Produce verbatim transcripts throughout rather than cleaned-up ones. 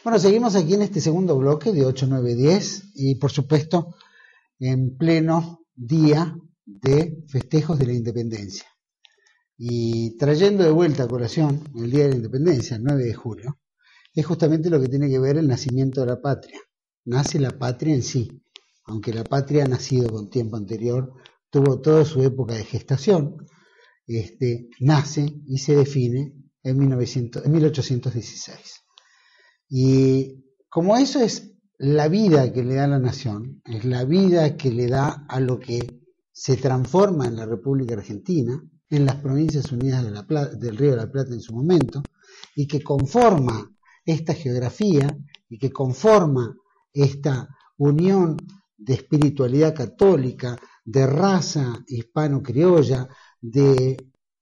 Bueno, seguimos aquí en este segundo bloque de ocho, nueve, diez y por supuesto en pleno día de festejos de la independencia. Y trayendo de vuelta a colación el Día de la Independencia, el nueve de julio, es justamente lo que tiene que ver el nacimiento de la patria. Nace la patria en sí, aunque la patria ha nacido con tiempo anterior, tuvo toda su época de gestación, este, nace y se define en, mil novecientos, en mil ochocientos dieciséis. Y como eso es la vida que le da a la nación, es la vida que le da a lo que se transforma en la República Argentina, en las Provincias Unidas de la Plata, del Río de la Plata en su momento, y que conforma esta geografía y que conforma esta unión de espiritualidad católica, de raza hispano-criolla, de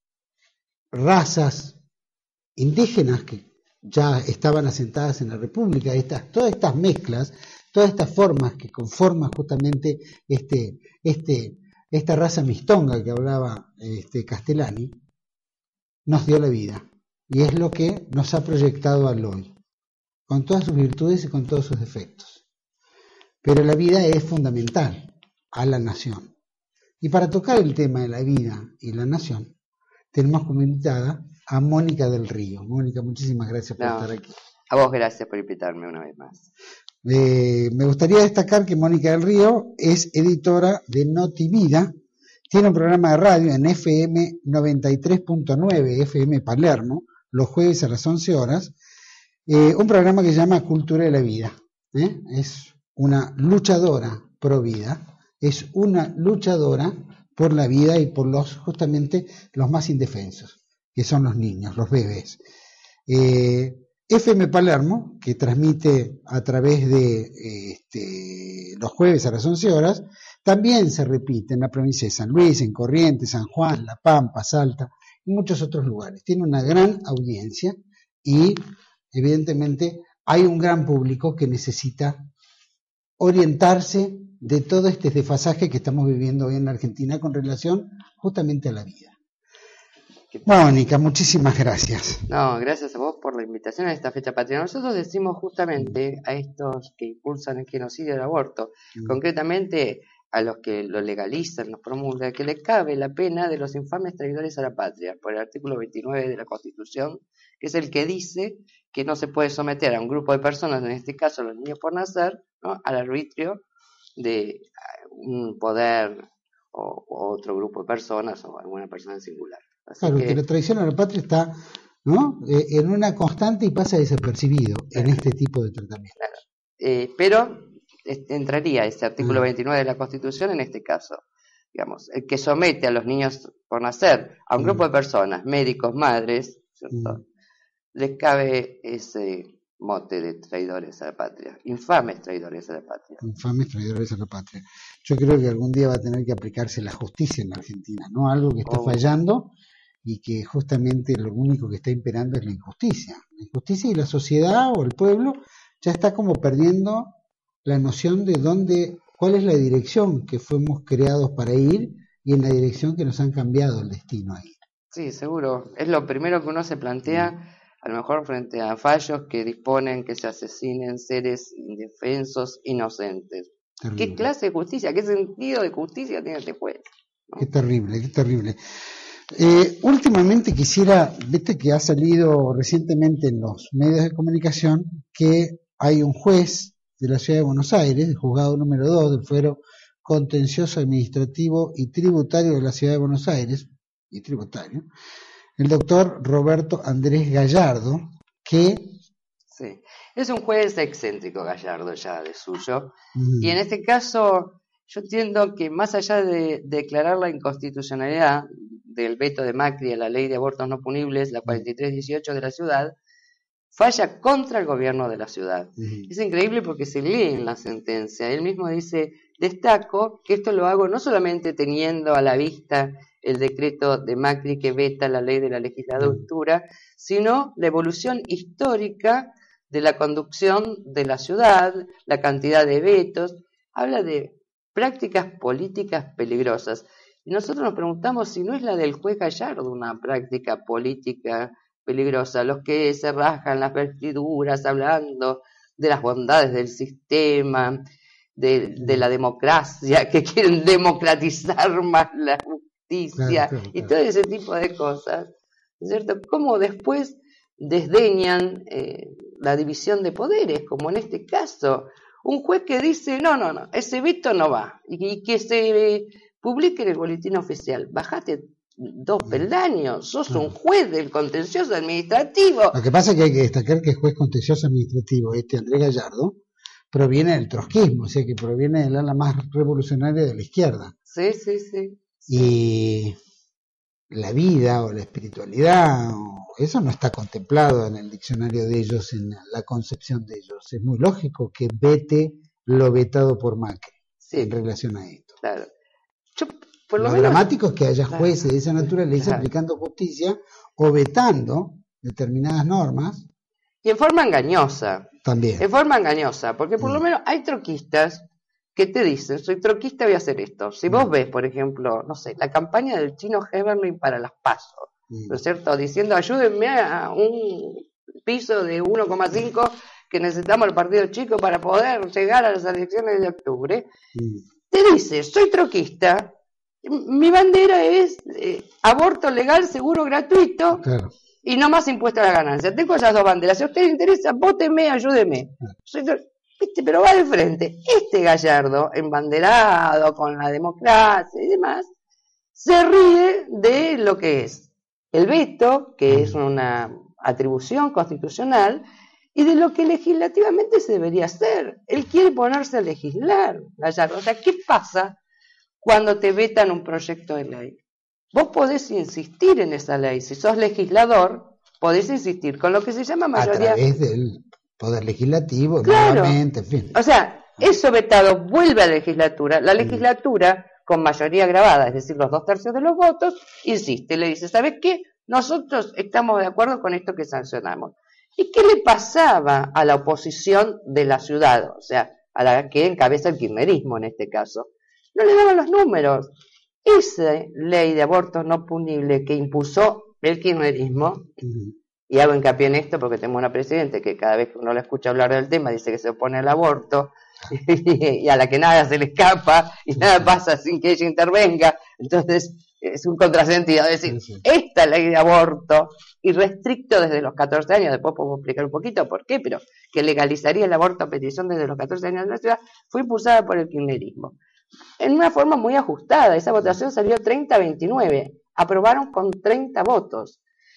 razas indígenas que ya estaban asentadas en la República, estas, todas estas mezclas, todas estas formas que conforman justamente este, este, esta raza mistonga que hablaba este, Castellani, nos dio la vida. Y es lo que nos ha proyectado al hoy, con todas sus virtudes y con todos sus defectos. Pero la vida es fundamental a la nación. Y para tocar el tema de la vida y la nación, tenemos como invitada a Mónica del Río. Mónica, muchísimas gracias por no, estar aquí. A vos gracias por invitarme una vez más. Eh, me gustaría destacar que Mónica del Río es editora de Notivida, tiene un programa de radio en F M noventa y tres punto nueve, F M Palermo, los jueves a las once horas, eh, un programa que se llama Cultura de la Vida. ¿eh? Es una luchadora pro vida, es una luchadora por la vida y por los justamente los más indefensos, que son los niños, los bebés. Eh, F M Palermo, que transmite a través de este, los jueves a las once horas, también se repite en la provincia de San Luis, en Corrientes, San Juan, La Pampa, Salta y muchos otros lugares. Tiene una gran audiencia y evidentemente hay un gran público que necesita orientarse de todo este desfasaje que estamos viviendo hoy en la Argentina con relación justamente a la vida. Mónica, muchísimas gracias. No, gracias a vos por la invitación a esta fecha patria. Nosotros decimos justamente a estos que impulsan el genocidio del aborto, mm. concretamente a los que lo legalizan, los promulgan, que le cabe la pena de los infames traidores a la patria, por el artículo veintinueve de la Constitución, que es el que dice que no se puede someter a un grupo de personas, en este caso los niños por nacer, ¿no?, al arbitrio de un poder o, o otro grupo de personas o alguna persona en singular. Así claro, que, que la traición a la patria está, ¿no?, eh, en una constante y pasa desapercibido en este tipo de tratamientos. Claro. Eh, pero este, entraría ese artículo ah. veintinueve de la Constitución en este caso. Digamos, el que somete a los niños por nacer a un mm. grupo de personas, médicos, madres, ¿cierto?, mm. les cabe ese mote de traidores a la patria, infames traidores a la patria. Infames traidores a la patria. Yo creo que algún día va a tener que aplicarse la justicia en la Argentina, ¿no? Algo que está oh. fallando y que justamente lo único que está imperando es la injusticia. La injusticia y la sociedad o el pueblo ya está como perdiendo la noción de dónde, cuál es la dirección que fuimos creados para ir y en la dirección que nos han cambiado el destino a ir. Sí, seguro. Es lo primero que uno se plantea, mm. a lo mejor frente a fallos que disponen que se asesinen seres indefensos, inocentes. Terrible. ¿Qué clase de justicia, qué sentido de justicia tiene este juez? ¿No? Qué terrible, qué terrible. Eh, últimamente quisiera, viste que ha salido recientemente en los medios de comunicación que hay un juez de la Ciudad de Buenos Aires, el juzgado número dos del Fuero Contencioso Administrativo y Tributario de la Ciudad de Buenos Aires, y tributario, el doctor Roberto Andrés Gallardo, que... Sí, es un juez excéntrico Gallardo ya de suyo, mm. y en este caso yo entiendo que más allá de declarar la inconstitucionalidad del veto de Macri a la ley de abortos no punibles, la cuarenta y tres dieciocho de la ciudad, falla contra el gobierno de la ciudad. Mm. Es increíble porque se lee en la sentencia, él mismo dice, destaco que esto lo hago no solamente teniendo a la vista el decreto de Macri que veta la ley de la legislatura, sino la evolución histórica de la conducción de la ciudad, la cantidad de vetos, habla de prácticas políticas peligrosas. Y nosotros nos preguntamos si no es la del juez Gallardo una práctica política peligrosa, los que se rasgan las vestiduras hablando de las bondades del sistema, de, de la democracia, que quieren democratizar más la justicia, claro, claro, claro. y todo ese tipo de cosas, ¿cierto? Cómo después desdeñan eh, la división de poderes, como en este caso, un juez que dice, no, no, no, ese veto no va, y, y que se eh, publique en el boletín oficial, bajate dos peldaños, sos un juez del contencioso administrativo. Lo que pasa es que hay que destacar que el juez contencioso administrativo, este Andrés Gallardo, proviene del trotskismo, o sea que proviene del ala más revolucionaria de la izquierda. Sí, sí, sí. Y la vida o la espiritualidad, o eso no está contemplado en el diccionario de ellos, en la concepción de ellos. Es muy lógico que vete lo vetado por Macri, sí, en relación a esto. Claro. Yo, por lo, lo menos, dramático es que haya jueces claro, de esa naturaleza claro. aplicando justicia o vetando determinadas normas. Y en forma engañosa. También. En forma engañosa, porque por mm. lo menos hay troquistas que te dicen, soy troquista, voy a hacer esto. Si mm. vos ves, por ejemplo, no sé, la campaña del chino Heberlein para las PASO, mm. ¿no es cierto? Diciendo, ayúdenme a un piso de uno coma cinco que necesitamos el partido chico para poder llegar a las elecciones de octubre. Mm. Te dice, soy troquista, mi bandera es eh, aborto legal, seguro, gratuito, claro. y no más impuesto a la ganancia. Tengo esas dos banderas. Si a usted le interesa, vóteme, ayúdeme. Claro. Soy tro- ¿Viste? Pero va de frente. Este Gallardo, embanderado con la democracia y demás, se ríe de lo que es el veto, que mm. es una atribución constitucional, y de lo que legislativamente se debería hacer. Él quiere ponerse a legislar, Gallardo. O sea, ¿qué pasa cuando te vetan un proyecto de ley? Vos podés insistir en esa ley. Si sos legislador, podés insistir con lo que se llama mayoría... A través del Poder Legislativo, claro. nuevamente, en fin. O sea, eso vetado vuelve a la legislatura. La legislatura, con mayoría agravada, es decir, los dos tercios de los votos, insiste, le dice, ¿sabes qué? Nosotros estamos de acuerdo con esto que sancionamos. ¿Y qué le pasaba a la oposición de la ciudad? O sea, a la que encabeza el kirchnerismo en este caso. No le daban los números. Esa ley de aborto no punible que impuso el kirchnerismo, uh-huh. y hago hincapié en esto porque tenemos una presidente que cada vez que uno la escucha hablar del tema dice que se opone al aborto, y a la que nada se le escapa y nada pasa sin que ella intervenga. Entonces es un contrasentido decir, sí, sí. esta ley de aborto, y restricto desde los catorce años, después podemos explicar un poquito por qué, pero que legalizaría el aborto a petición desde los catorce años en la ciudad, fue impulsada por el kirchnerismo. En una forma muy ajustada, esa votación salió treinta a veintinueve, aprobaron con treinta votos.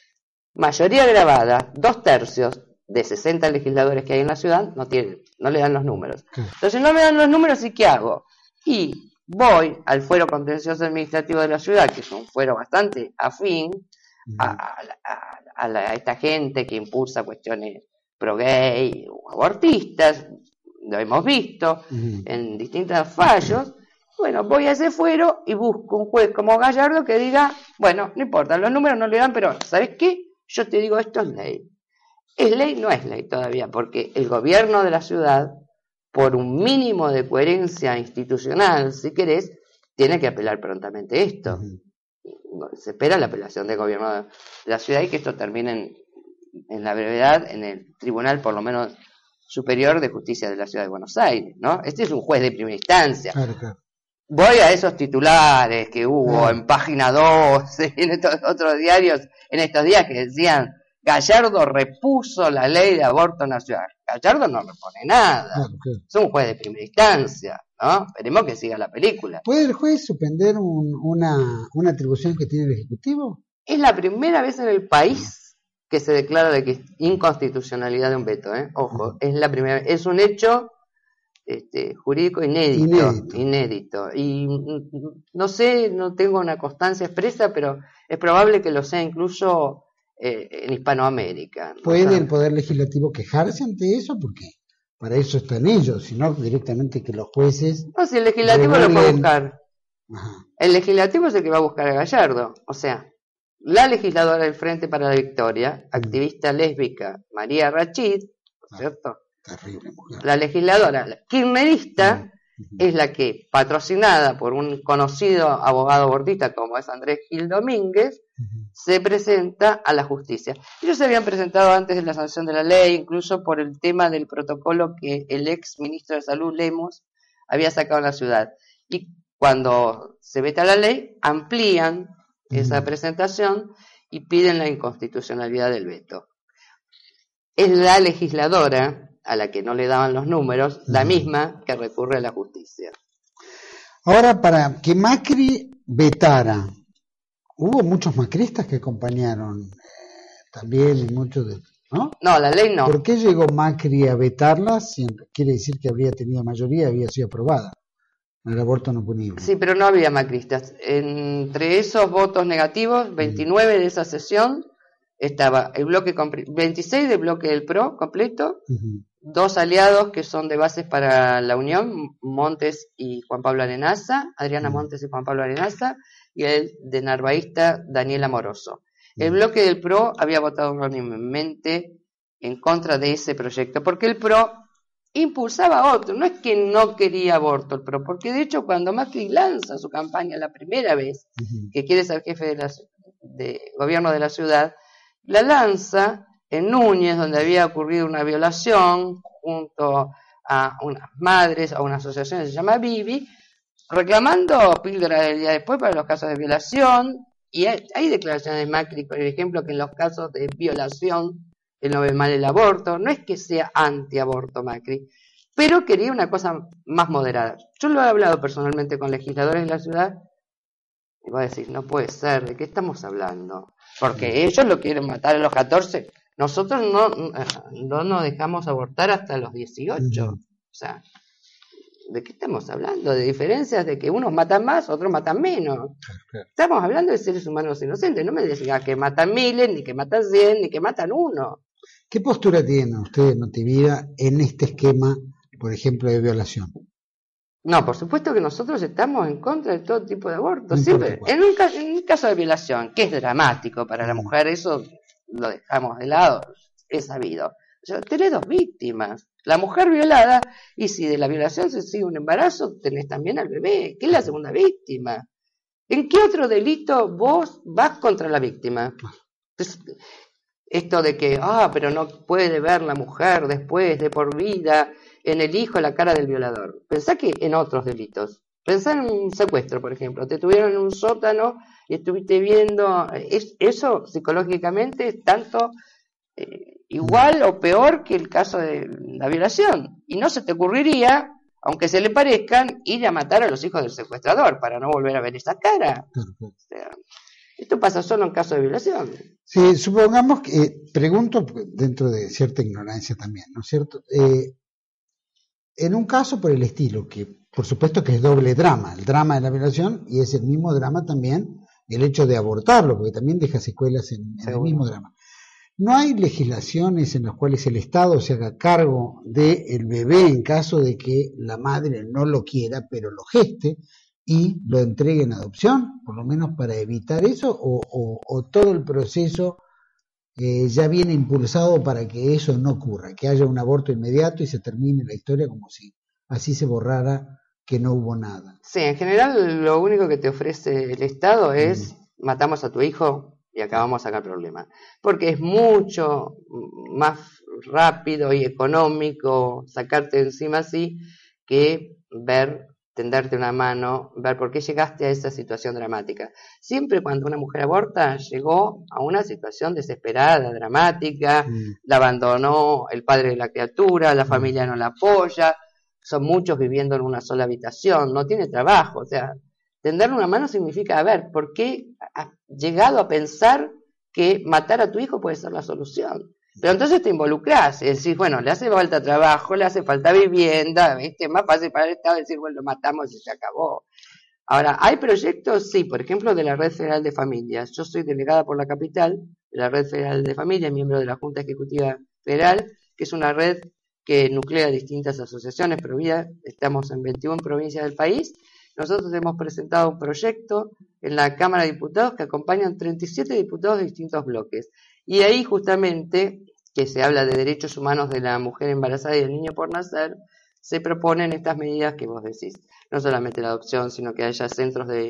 Mayoría agravada, dos tercios de sesenta legisladores que hay en la ciudad, no tienen, no le dan los números. Entonces no me dan los números, ¿y qué hago? Y voy al fuero contencioso administrativo de la ciudad, que es un fuero bastante afín a, a, a, a, la, a esta gente que impulsa cuestiones pro-gay o abortistas, lo hemos visto uh-huh. en distintos fallos. Bueno, voy a ese fuero y busco un juez como Gallardo que diga, bueno, no importa, los números no le dan, pero ¿sabes qué? Yo te digo, esto es ley. Es ley, no es ley todavía, porque el gobierno de la ciudad, por un mínimo de coherencia institucional, si querés, tiene que apelar prontamente esto. Uh-huh. Se espera la apelación del gobierno de la ciudad y que esto termine en, en la brevedad en el tribunal, por lo menos superior de justicia de la ciudad de Buenos Aires, ¿no? Este es un juez de primera instancia. Claro, claro. Voy a esos titulares que hubo ah. en Página doce, en estos otros diarios, en estos días que decían, Gallardo repuso la ley de aborto nacional. Gallardo no repone nada. Ah, okay. Es un juez de primera instancia, ¿no? Esperemos que siga la película. ¿Puede el juez suspender un, una, una atribución que tiene el Ejecutivo? Es la primera vez en el país que se declara de que es inconstitucionalidad de un veto, ¿eh? Ojo, uh-huh. es la primera vez. Es un hecho... Este, jurídico inédito, inédito, inédito. Y no sé, no tengo una constancia expresa, pero es probable que lo sea incluso eh, en Hispanoamérica. ¿Puede o sea, el Poder Legislativo quejarse ante eso? Porque para eso están ellos, sino directamente que los jueces... No, si el Legislativo revuelven... lo puede buscar. Ajá. El Legislativo es el que va a buscar a Gallardo. O sea, la legisladora del Frente para la Victoria, mm. activista lésbica ¿María Rachid, ¿cierto? Ah. Terrible mujer. La legisladora la kirchnerista uh-huh. es la que, patrocinada por un conocido abogado abortista como es Andrés Gil Domínguez, uh-huh. se presenta a la justicia. Ellos se habían presentado antes de la sanción de la ley, incluso por el tema del protocolo que el ex ministro de Salud, Lemos, había sacado en la ciudad. Y cuando se veta la ley, amplían uh-huh. esa presentación y piden la inconstitucionalidad del veto. Es la legisladora, a la que no le daban los números, uh-huh. la misma que recurre a la justicia. Ahora, para que Macri vetara, hubo muchos macristas que acompañaron eh, también y muchos de... ¿no? No, la ley no. ¿Por qué llegó Macri a vetarla? Si quiere decir que habría tenido mayoría, había sido aprobada. El aborto no punible. Sí, pero no había macristas. Entre esos votos negativos, veintinueve uh-huh. de esa sesión, estaba el bloque veintiséis del bloque del P R O completo, uh-huh. dos aliados que son de Bases para la Unión, Montes y Juan Pablo Arenaza, Adriana uh-huh. Montes y Juan Pablo Arenaza, y el de Narvaísta, Daniel Amoroso. El bloque del P R O había votado unánimemente en contra de ese proyecto, porque el P R O impulsaba otro, no es que no quería aborto el P R O, porque de hecho cuando Macri lanza su campaña la primera vez, uh-huh. que quiere ser jefe de, la, de gobierno de la ciudad, la lanza en Núñez, donde había ocurrido una violación, junto a unas madres, a una asociación que se llama Vivi, reclamando píldora del día después para los casos de violación, y hay, hay declaraciones de Macri, por ejemplo, que en los casos de violación él no ve mal el aborto. No es que sea antiaborto Macri, pero quería una cosa más moderada. Yo lo he hablado personalmente con legisladores de la ciudad, y voy a decir, no puede ser, ¿de qué estamos hablando? Porque ellos lo quieren matar a los catorce, nosotros no, no nos dejamos abortar hasta los dieciocho, o sea... ¿De qué estamos hablando? De diferencias de que unos matan más, otros matan menos. Claro, claro. Estamos hablando de seres humanos inocentes. No me decían que matan miles, ni que matan cien, ni que matan uno. ¿Qué postura tienen ustedes, Notivida, en este esquema, por ejemplo, de violación? No, por supuesto que nosotros estamos en contra de todo tipo de aborto. No siempre. En un, en un caso de violación, que es dramático para la mujer, eso lo dejamos de lado, es sabido. O sea, tenés dos víctimas. La mujer violada, y si de la violación se sigue un embarazo, tenés también al bebé, que es la segunda víctima. ¿En qué otro delito vos vas contra la víctima? Entonces, esto de que, ah, pero no puede ver la mujer después de por vida en el hijo la cara del violador. Pensá que en otros delitos. Pensá en un secuestro, por ejemplo. Te tuvieron en un sótano y estuviste viendo, es, eso psicológicamente es tanto... Eh, igual o peor que el caso de la violación, y no se te ocurriría, aunque se le parezcan, ir a matar a los hijos del secuestrador para no volver a ver esa cara. O sea, esto pasa solo en caso de violación. Sí, supongamos que, eh, pregunto dentro de cierta ignorancia también, ¿no es cierto? Eh, en un caso por el estilo, que por supuesto que es doble drama, el drama de la violación y es el mismo drama también el hecho de abortarlo, porque también deja secuelas en, en el mismo drama. ¿No hay legislaciones en las cuales el Estado se haga cargo del bebé en caso de que la madre no lo quiera, pero lo geste y lo entregue en adopción, por lo menos para evitar eso, o, o, o todo el proceso eh, ya viene impulsado para que eso no ocurra, que haya un aborto inmediato y se termine la historia como si así se borrara que no hubo nada? Sí, en general lo único que te ofrece el Estado es mm. matamos a tu hijo y acabamos de sacar problemas, porque es mucho más rápido y económico sacarte encima así que ver, tenderte una mano, ver por qué llegaste a esa situación dramática. Siempre cuando una mujer aborta, llegó a una situación desesperada, dramática, mm. la abandonó el padre de la criatura, la mm. familia no la apoya, son muchos viviendo en una sola habitación, no tiene trabajo, o sea, tenderle una mano significa, a ver, ¿por qué has llegado a pensar que matar a tu hijo puede ser la solución? Pero entonces te involucrás, es decir, bueno, le hace falta trabajo, le hace falta vivienda, ¿viste? Es más fácil para el Estado decir, bueno, lo matamos y se acabó. Ahora, ¿hay proyectos? Sí, por ejemplo, de la Red Federal de Familias. Yo soy delegada por la capital de la Red Federal de Familias, miembro de la Junta Ejecutiva Federal, que es una red que nuclea distintas asociaciones, pero ya estamos en veintiuna provincias del país. Nosotros hemos presentado un proyecto en la Cámara de Diputados que acompañan treinta y siete diputados de distintos bloques. Y ahí justamente, que se habla de derechos humanos de la mujer embarazada y del niño por nacer, se proponen estas medidas que vos decís. No solamente la adopción, sino que haya centros de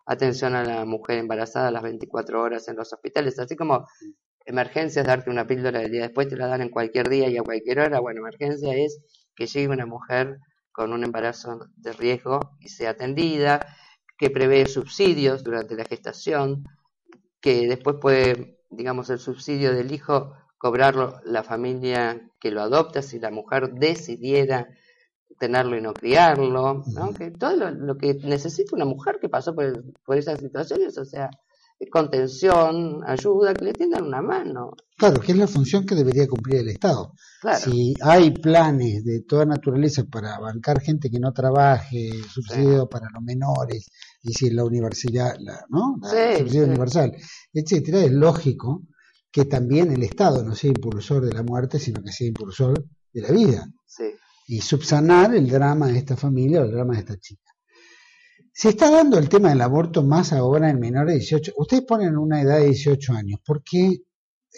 atención a la mujer embarazada a las veinticuatro horas en los hospitales, así como emergencia es darte una píldora del día después, te la dan en cualquier día y a cualquier hora. Bueno, emergencia es que llegue una mujer con un embarazo de riesgo y sea atendida, que prevé subsidios durante la gestación, que después puede, digamos, el subsidio del hijo cobrarlo la familia que lo adopta si la mujer decidiera tenerlo y no criarlo, ¿no? Que todo lo, lo que necesita una mujer que pasó por, el, por esas situaciones, o sea, contención, ayuda, que le tiendan una mano. Claro, que es la función que debería cumplir el Estado. Claro. Si hay planes de toda naturaleza para bancar gente que no trabaje, subsidio sí. para los menores, y si la universidad, la, ¿no? La, sí, subsidio sí. universal, etcétera, es lógico que también el Estado no sea impulsor de la muerte, sino que sea impulsor de la vida. Sí. Y subsanar el drama de esta familia o el drama de esta chica. Se está dando el tema del aborto más ahora en menores de dieciocho. Ustedes ponen una edad de dieciocho años. ¿Por qué eh,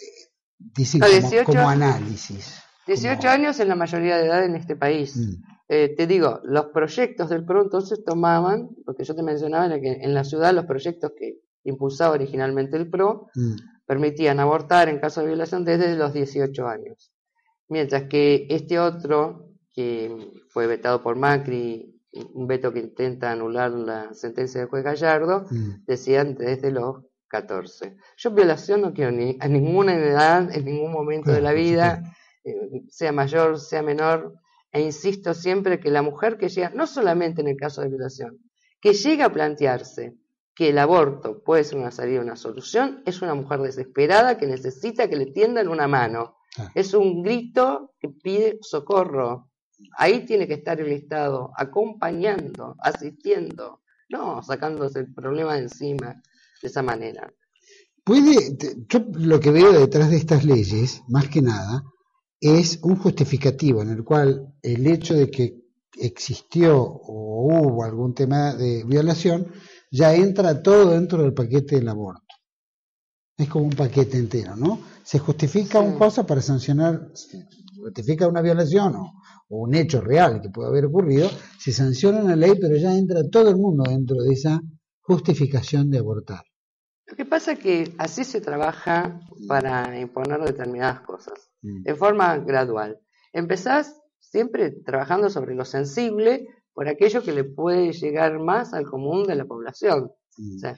dicen no, como, dieciocho, como análisis? dieciocho como... años es la mayoría de edad en este país. Mm. Eh, te digo, los proyectos del P R O entonces tomaban, lo que yo te mencionaba era que en la ciudad los proyectos que impulsaba originalmente el P R O mm. permitían abortar en caso de violación desde los dieciocho años. Mientras que este otro, que fue vetado por Macri, un veto que intenta anular la sentencia del juez Gallardo, mm. decían desde los catorce. Yo en violación no quiero ni a ninguna edad, en ningún momento claro, de la vida, eh, sea mayor, sea menor, e insisto siempre que la mujer que llega, no solamente en el caso de violación, que llega a plantearse que el aborto puede ser una salida, una solución, es una mujer desesperada que necesita que le tiendan una mano. Ah. Es un grito que pide socorro. Ahí tiene que estar el Estado acompañando, asistiendo, no sacándose el problema de encima de esa manera. Puede, yo lo que veo detrás de estas leyes, más que nada, es un justificativo en el cual el hecho de que existió o hubo algún tema de violación ya entra todo dentro del paquete del aborto. Es como un paquete entero, ¿no? Se justifica sí. una cosa para sancionar, se justifica una violación o, o un hecho real que puede haber ocurrido, se sanciona una ley, pero ya entra todo el mundo dentro de esa justificación de abortar. Lo que pasa es que así se trabaja para imponer determinadas cosas, mm. en forma gradual. Empezás siempre trabajando sobre lo sensible por aquello que le puede llegar más al común de la población. Mm. O sea,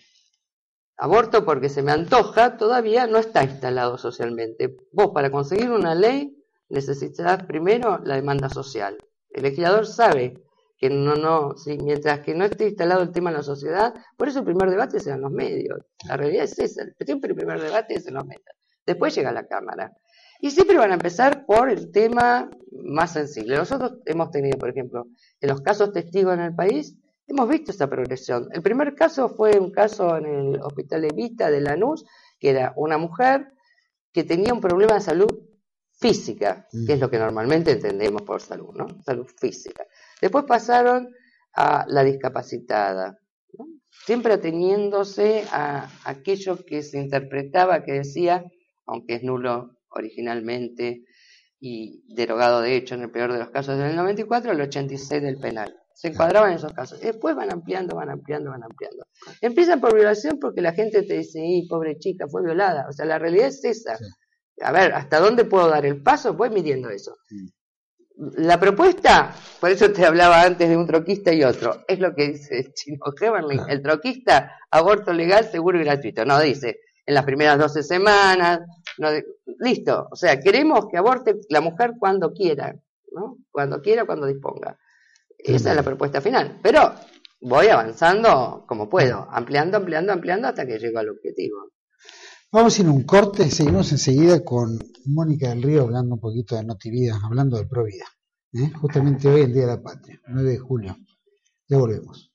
aborto porque se me antoja todavía no está instalado socialmente. Vos para conseguir una ley necesitas primero la demanda social. El legislador sabe que no, no, sí, mientras que no esté instalado el tema en la sociedad, por eso el primer debate es en los medios. La realidad es esa, siempre el primer debate es en los medios. Después llega a la Cámara. Y siempre van a empezar por el tema más sensible. Nosotros hemos tenido, por ejemplo, en los casos testigos en el país, hemos visto esa progresión. El primer caso fue un caso en el Hospital Evita de Lanús, que era una mujer que tenía un problema de salud física, mm. que es lo que normalmente entendemos por salud, ¿no? Salud física. Después pasaron a la discapacitada, ¿no? Siempre ateniéndose a aquello que se interpretaba, que decía, aunque es nulo originalmente y derogado de hecho en el peor de los casos del noventa y cuatro, el ochenta y seis del penal. Se encuadraban en esos casos. Y después van ampliando, van ampliando, van ampliando. Empiezan por violación porque la gente te dice, ¡y pobre chica, fue violada! O sea, la realidad es esa. Sí. A ver, ¿hasta dónde puedo dar el paso? Voy midiendo eso. Sí. La propuesta, por eso te hablaba antes de un troquista y otro, es lo que dice el Chino Heberling. Claro. El troquista, aborto legal, seguro y gratuito. No, dice, en las primeras doce semanas, no, listo. O sea, queremos que aborte la mujer cuando quiera, ¿no? Cuando quiera, cuando disponga. Esa es la propuesta final. Pero voy avanzando como puedo, ampliando, ampliando, ampliando hasta que llego al objetivo. Vamos a ir a un corte, seguimos enseguida con Mónica del Río hablando un poquito de Notivida, hablando de Provida. ¿eh? Justamente hoy, el Día de la Patria, nueve de julio. Ya volvemos.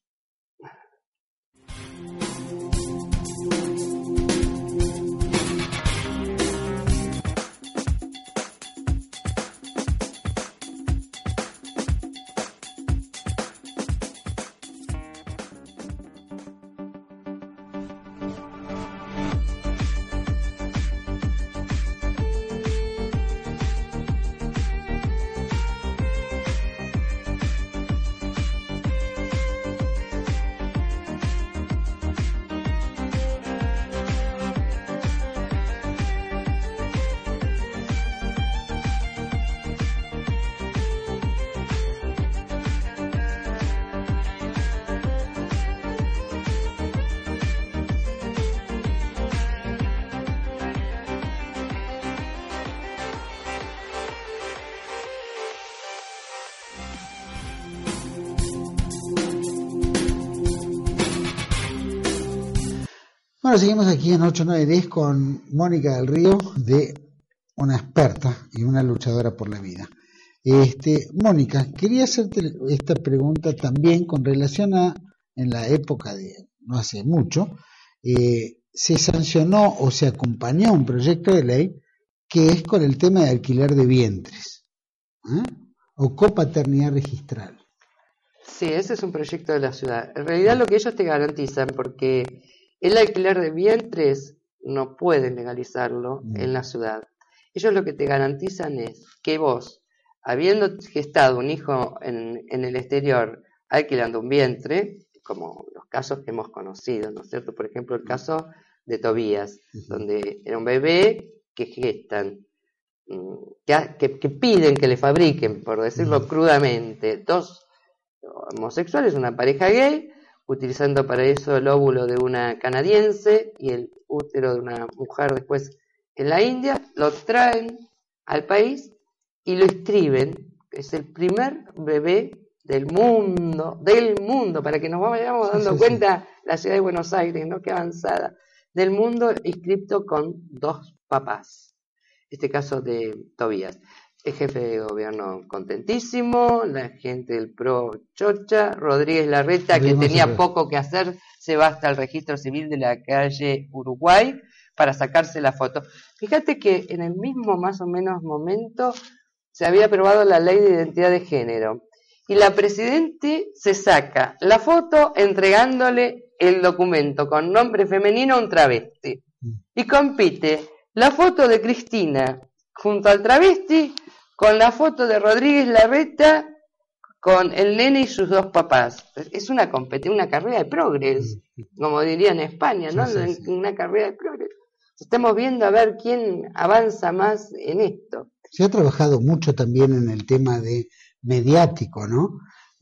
Bueno, seguimos aquí en ocho nueve diez con Mónica del Río, de una experta y una luchadora por la vida. Este, Mónica, quería hacerte esta pregunta también con relación a, en la época de, no hace mucho, eh, se sancionó o se acompañó un proyecto de ley que es con el tema de alquiler de vientres, ¿eh? O copaternidad registral. Sí, ese es un proyecto de la ciudad. En realidad lo que ellos te garantizan, porque el alquiler de vientres no pueden legalizarlo mm. en la ciudad. Ellos lo que te garantizan es que vos, habiendo gestado un hijo en, en el exterior, alquilando un vientre, como los casos que hemos conocido, ¿no es cierto? Por ejemplo, el caso de Tobías, uh-huh. donde era un bebé que gestan, que, que, que piden que le fabriquen, por decirlo uh-huh. crudamente, dos homosexuales, una pareja gay, utilizando para eso el óvulo de una canadiense y el útero de una mujer después en la India, lo traen al país y lo inscriben. Es el primer bebé del mundo, del mundo, para que nos vayamos dando sí, sí, cuenta, sí. La ciudad de Buenos Aires, ¿no? Qué avanzada, del mundo inscripto con dos papás. Este caso de Tobías. El jefe de gobierno contentísimo, la gente del pro chocha, Rodríguez Larreta, que tenía poco que hacer, se va hasta el registro civil de la calle Uruguay para sacarse la foto. Fíjate que en el mismo más o menos momento se había aprobado la ley de identidad de género y la presidente se saca la foto entregándole el documento con nombre femenino a un travesti y compite la foto de Cristina junto al travesti con la foto de Rodríguez Larreta con el nene y sus dos papás. Es una competi- una carrera de progres, como dirían en España, ¿no? Sí, sí, sí. Una carrera de progres. Estamos viendo a ver quién avanza más en esto. Se ha trabajado mucho también en el tema de mediático, ¿no?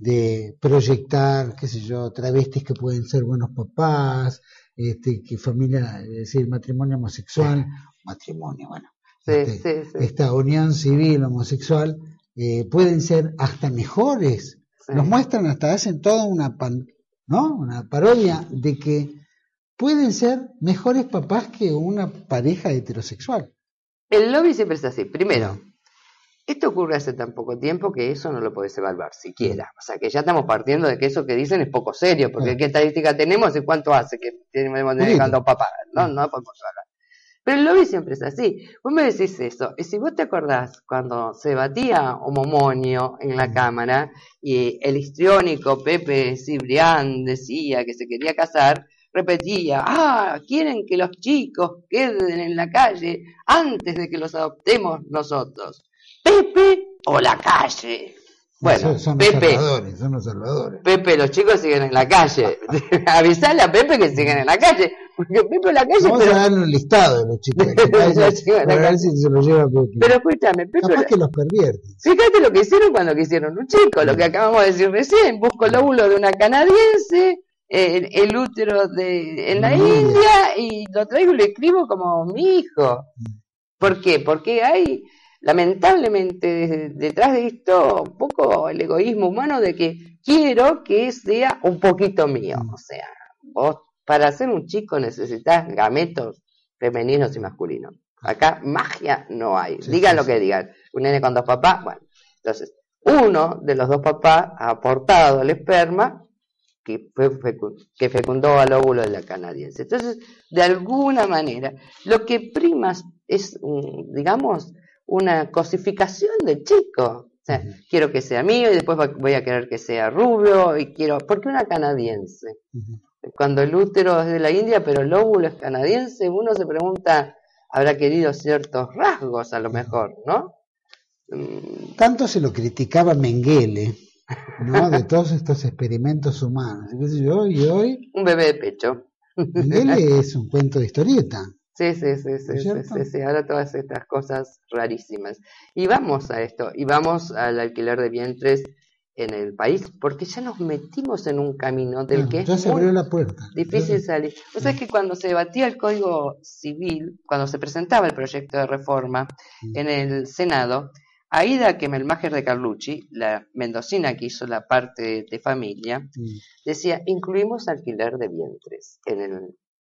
De proyectar, qué sé yo, travestis que pueden ser buenos papás, este, que familia, es decir, matrimonio homosexual, matrimonio, bueno. Sí, Este, sí, sí. Esta unión civil homosexual eh, pueden ser hasta mejores. Sí. Nos muestran, hasta hacen toda una pan, ¿no? Una parodia de que pueden ser mejores papás que una pareja heterosexual. El lobby siempre es así. Primero, sí. Esto ocurre hace tan poco tiempo que eso no lo podés evaluar siquiera. Sí. O sea, que ya estamos partiendo de que eso que dicen es poco serio, porque sí. ¿Qué estadística tenemos y cuánto hace que tenemos cuando papá? No, sí. no podemos hablar. Pero el lobby siempre es así. Vos me decís eso, y si vos te acordás cuando se debatía homomonio en la Cámara y el histriónico Pepe Cibrián decía que se quería casar, repetía, ah, quieren que los chicos queden en la calle antes de que los adoptemos nosotros. Pepe o la calle. Bueno, son, son Pepe, los salvadores, son los salvadores. Pepe, los chicos siguen en la calle. Avisale a Pepe que siguen en la calle. Porque Pepe en la calle. Vamos pero... a darle un listado de los chicos. Para ver si se lo lleva Pepe. Pero escúchame, Pepe. Capaz que los pervierte. Fíjate lo que hicieron cuando quisieron un chico, lo que acabamos de decir recién. Busco el óvulo de una canadiense, el, el útero de en la Muy India bien. Y lo traigo y lo escribo como mi hijo. ¿Por qué? Porque hay. Lamentablemente detrás de esto un poco el egoísmo humano de que quiero que sea un poquito mío, o sea, vos para ser un chico necesitas gametos femeninos y masculinos, acá magia no hay, sí, digan sí, lo que sí. digan, un nene con dos papás, bueno, entonces uno de los dos papás ha aportado el esperma que, fue fecund- que fecundó al óvulo de la canadiense, entonces de alguna manera lo que prima es, digamos, una cosificación del chico. O sea, uh-huh. quiero que sea mío y después voy a querer que sea rubio y quiero... ¿Por qué una canadiense? Uh-huh. Cuando el útero es de la India, pero el óvulo es canadiense, uno se pregunta, habrá querido ciertos rasgos a lo mejor, ¿no? Tanto se lo criticaba Mengele, ¿no? De todos estos experimentos humanos. ¿Qué sé yo? Y hoy... Un bebé de pecho. Mengele es un cuento de historieta. Sí, sí, sí, sí, sí, sí, sí, ahora todas estas cosas rarísimas. Y vamos a esto, y vamos al alquiler de vientres en el país, porque ya nos metimos en un camino del no, que es se muy abrió la puerta. difícil salir. O sea, es que cuando se debatía el Código Civil, cuando se presentaba el proyecto de reforma mm. en el Senado, Aida Kemelmacher de Carlucci, la mendocina que hizo la parte de familia, mm. decía, incluimos alquiler de vientres en el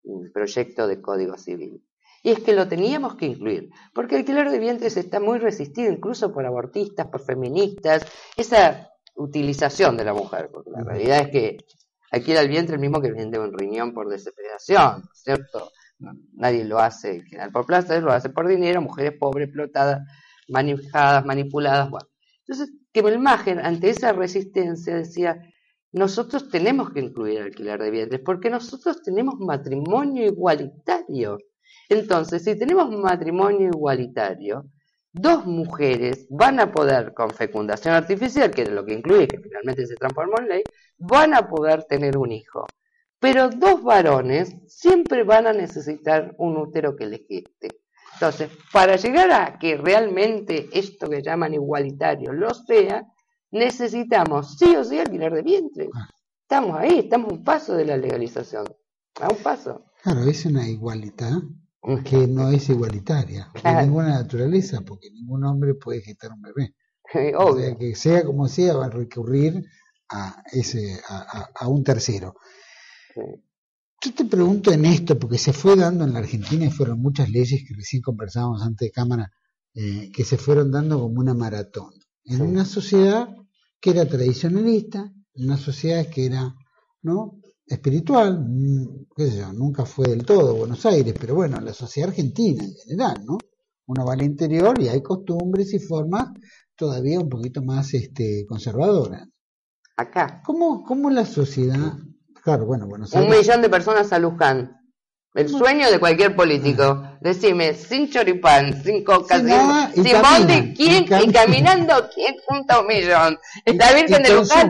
proyecto de Código Civil. Y es que lo teníamos que incluir, porque el alquiler de vientres está muy resistido, incluso por abortistas, por feministas, esa utilización de la mujer, porque la realidad es que alquila el vientre el mismo que vende un riñón por desesperación, ¿cierto? Nadie lo hace en general por placer, lo hace por dinero, mujeres pobres, explotadas, manejadas, manipuladas, bueno. Entonces, que Melmager, ante esa resistencia, decía, nosotros tenemos que incluir el alquiler de vientres, porque nosotros tenemos matrimonio igualitario. Entonces, si tenemos matrimonio igualitario, dos mujeres van a poder, con fecundación artificial, que es lo que incluye, que finalmente se transformó en ley, van a poder tener un hijo. Pero dos varones siempre van a necesitar un útero que les geste. Entonces, para llegar a que realmente esto que llaman igualitario lo sea, necesitamos sí o sí alquiler de vientre. Estamos ahí, estamos a un paso de la legalización. A un paso. Claro, es una igualdad que no es igualitaria, claro. De ninguna naturaleza, porque ningún hombre puede gestar un bebé. Obvio. O sea, que sea como sea, va a recurrir a ese a, a, a un tercero. Sí. Yo te pregunto en esto, porque se fue dando en la Argentina y fueron muchas leyes que recién conversábamos antes de cámara, eh, que se fueron dando como una maratón. En sí. Una sociedad que era tradicionalista, una sociedad que era, ¿no?, espiritual, qué sé yo, nunca fue del todo Buenos Aires, pero bueno, la sociedad argentina en general, ¿no? Uno va al interior y hay costumbres y formas todavía un poquito más este, conservadoras. Acá. ¿Cómo, cómo la sociedad... Claro, bueno, Buenos Aires... Un millón de personas a Luján. El ¿Cómo? Sueño de cualquier político. Ah. Decime, sin choripán, sin coca, sin, nada, sin bondi, ¿quién? Y, y caminando, ¿quién junta un millón? La Virgen de Luján.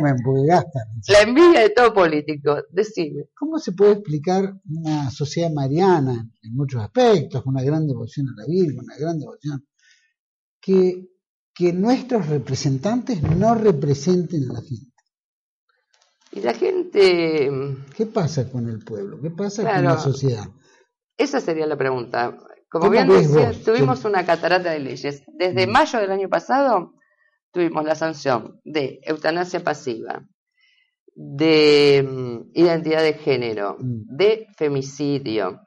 La envidia de todo político. Decime. ¿Cómo se puede explicar una sociedad mariana en muchos aspectos, una gran devoción a la Virgen, una gran devoción, que, que nuestros representantes no representen a la gente? Y la gente... ¿Qué pasa con el pueblo? ¿Qué pasa claro, con la sociedad? Esa sería la pregunta. Como bien decía, vos? tuvimos ¿Qué? una catarata de leyes. Desde mm. mayo del año pasado tuvimos la sanción de eutanasia pasiva, de um, identidad de género, mm. de femicidio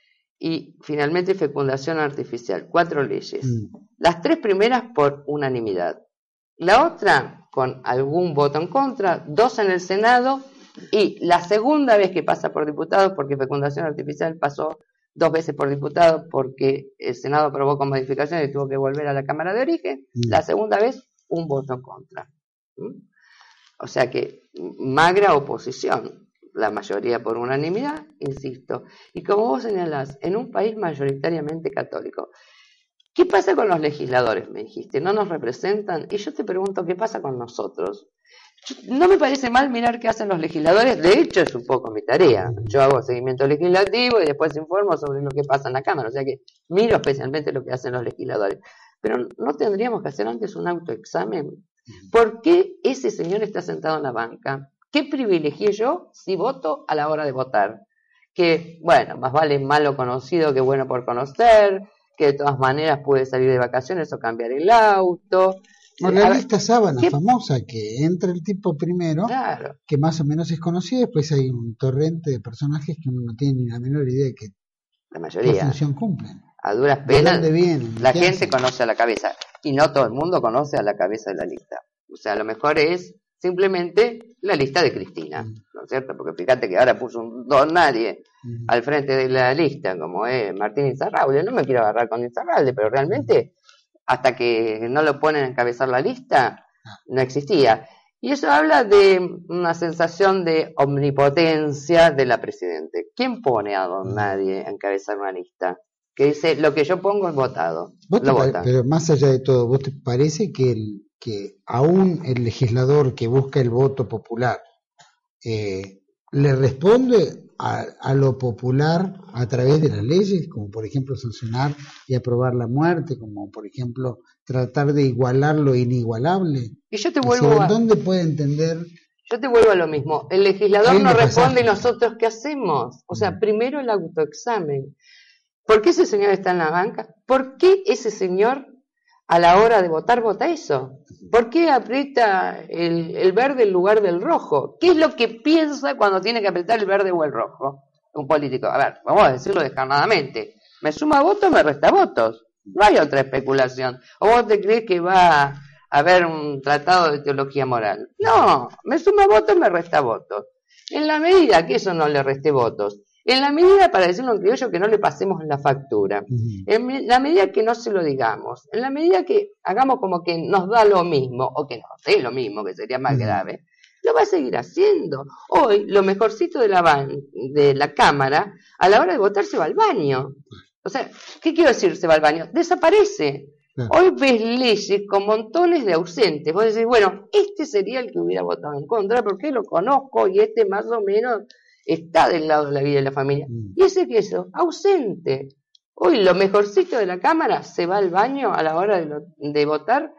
y finalmente fecundación artificial. Cuatro leyes. Mm. Las tres primeras por unanimidad. La otra con algún voto en contra, dos en el Senado, y la segunda vez que pasa por diputados, porque fecundación artificial pasó dos veces por diputado, porque el Senado aprobó con modificaciones y tuvo que volver a la Cámara de Origen, mm. la segunda vez un voto en contra. ¿Mm? O sea que magra oposición, la mayoría por unanimidad, insisto. Y como vos señalás, en un país mayoritariamente católico, ¿qué pasa con los legisladores? Me dijiste, ¿no nos representan? Y yo te pregunto, ¿qué pasa con nosotros? Yo, no me parece mal mirar qué hacen los legisladores, de hecho es un poco mi tarea. Yo hago seguimiento legislativo y después informo sobre lo que pasa en la Cámara, o sea que miro especialmente lo que hacen los legisladores. Pero ¿no tendríamos que hacer antes un autoexamen? ¿Por qué ese señor está sentado en la banca? ¿Qué privilegié yo si voto a la hora de votar? Que, bueno, más vale malo conocido que bueno por conocer, que de todas maneras puede salir de vacaciones o cambiar el auto. O la lista sábana ¿Qué? famosa, que entra el tipo primero, claro. que más o menos es conocido, después hay un torrente de personajes que uno no tiene ni la menor idea de que la mayoría, qué función cumplen. A duras penas, ¿de dónde vienen? La gente hacen? conoce a la cabeza, y no todo el mundo conoce a la cabeza de la lista. O sea, lo mejor es simplemente la lista de Cristina, mm. ¿no es cierto? Porque fíjate que ahora puso un don nadie mm. al frente de la lista, como es Martín Insaurralde. No me quiero agarrar con Insaurralde, pero realmente, hasta que no lo ponen a encabezar la lista, no existía. Y eso habla de una sensación de omnipotencia de la Presidente. ¿Quién pone a don nadie a encabezar una lista? Que dice, lo que yo pongo es votado. ¿Vos lo te, pero más allá de todo, ¿vos te parece que el que aún el legislador que busca el voto popular eh, le responde a, a lo popular a través de las leyes, como por ejemplo sancionar y aprobar la muerte, como por ejemplo tratar de igualar lo inigualable? Y yo te vuelvo a... ¿Dónde puede entender? Yo te vuelvo a lo mismo. El legislador no responde y nosotros ¿qué hacemos? O sea, primero el autoexamen. ¿Por qué ese señor está en la banca? ¿Por qué ese señor a la hora de votar vota eso? ¿Por qué aprieta el, el verde en lugar del rojo? ¿Qué es lo que piensa cuando tiene que apretar el verde o el rojo? un político, a ver, vamos a decirlo descarnadamente, me suma votos, me resta votos, no hay otra especulación. ¿O vos te crees que va a haber un tratado de teología moral? No, me suma votos, me resta votos. En la medida que eso no le reste votos, en la medida, para decirlo en criollo, que no le pasemos la factura, uh-huh. en la medida que no se lo digamos, en la medida que hagamos como que nos da lo mismo, o que nos dé lo mismo, que sería más uh-huh. grave, lo va a seguir haciendo. Hoy, lo mejorcito de la, ban- de la Cámara, a la hora de votar, se va al baño. O sea, ¿qué quiero decir se va al baño? Desaparece. Claro. Hoy ves leyes con montones de ausentes. Vos decís, bueno, este sería el que hubiera votado en contra, porque lo conozco y este más o menos está del lado de la vida de la familia. Mm. ¿Y ese qué es eso? Ausente. Hoy lo mejorcito de la Cámara se va al baño a la hora de, lo, de votar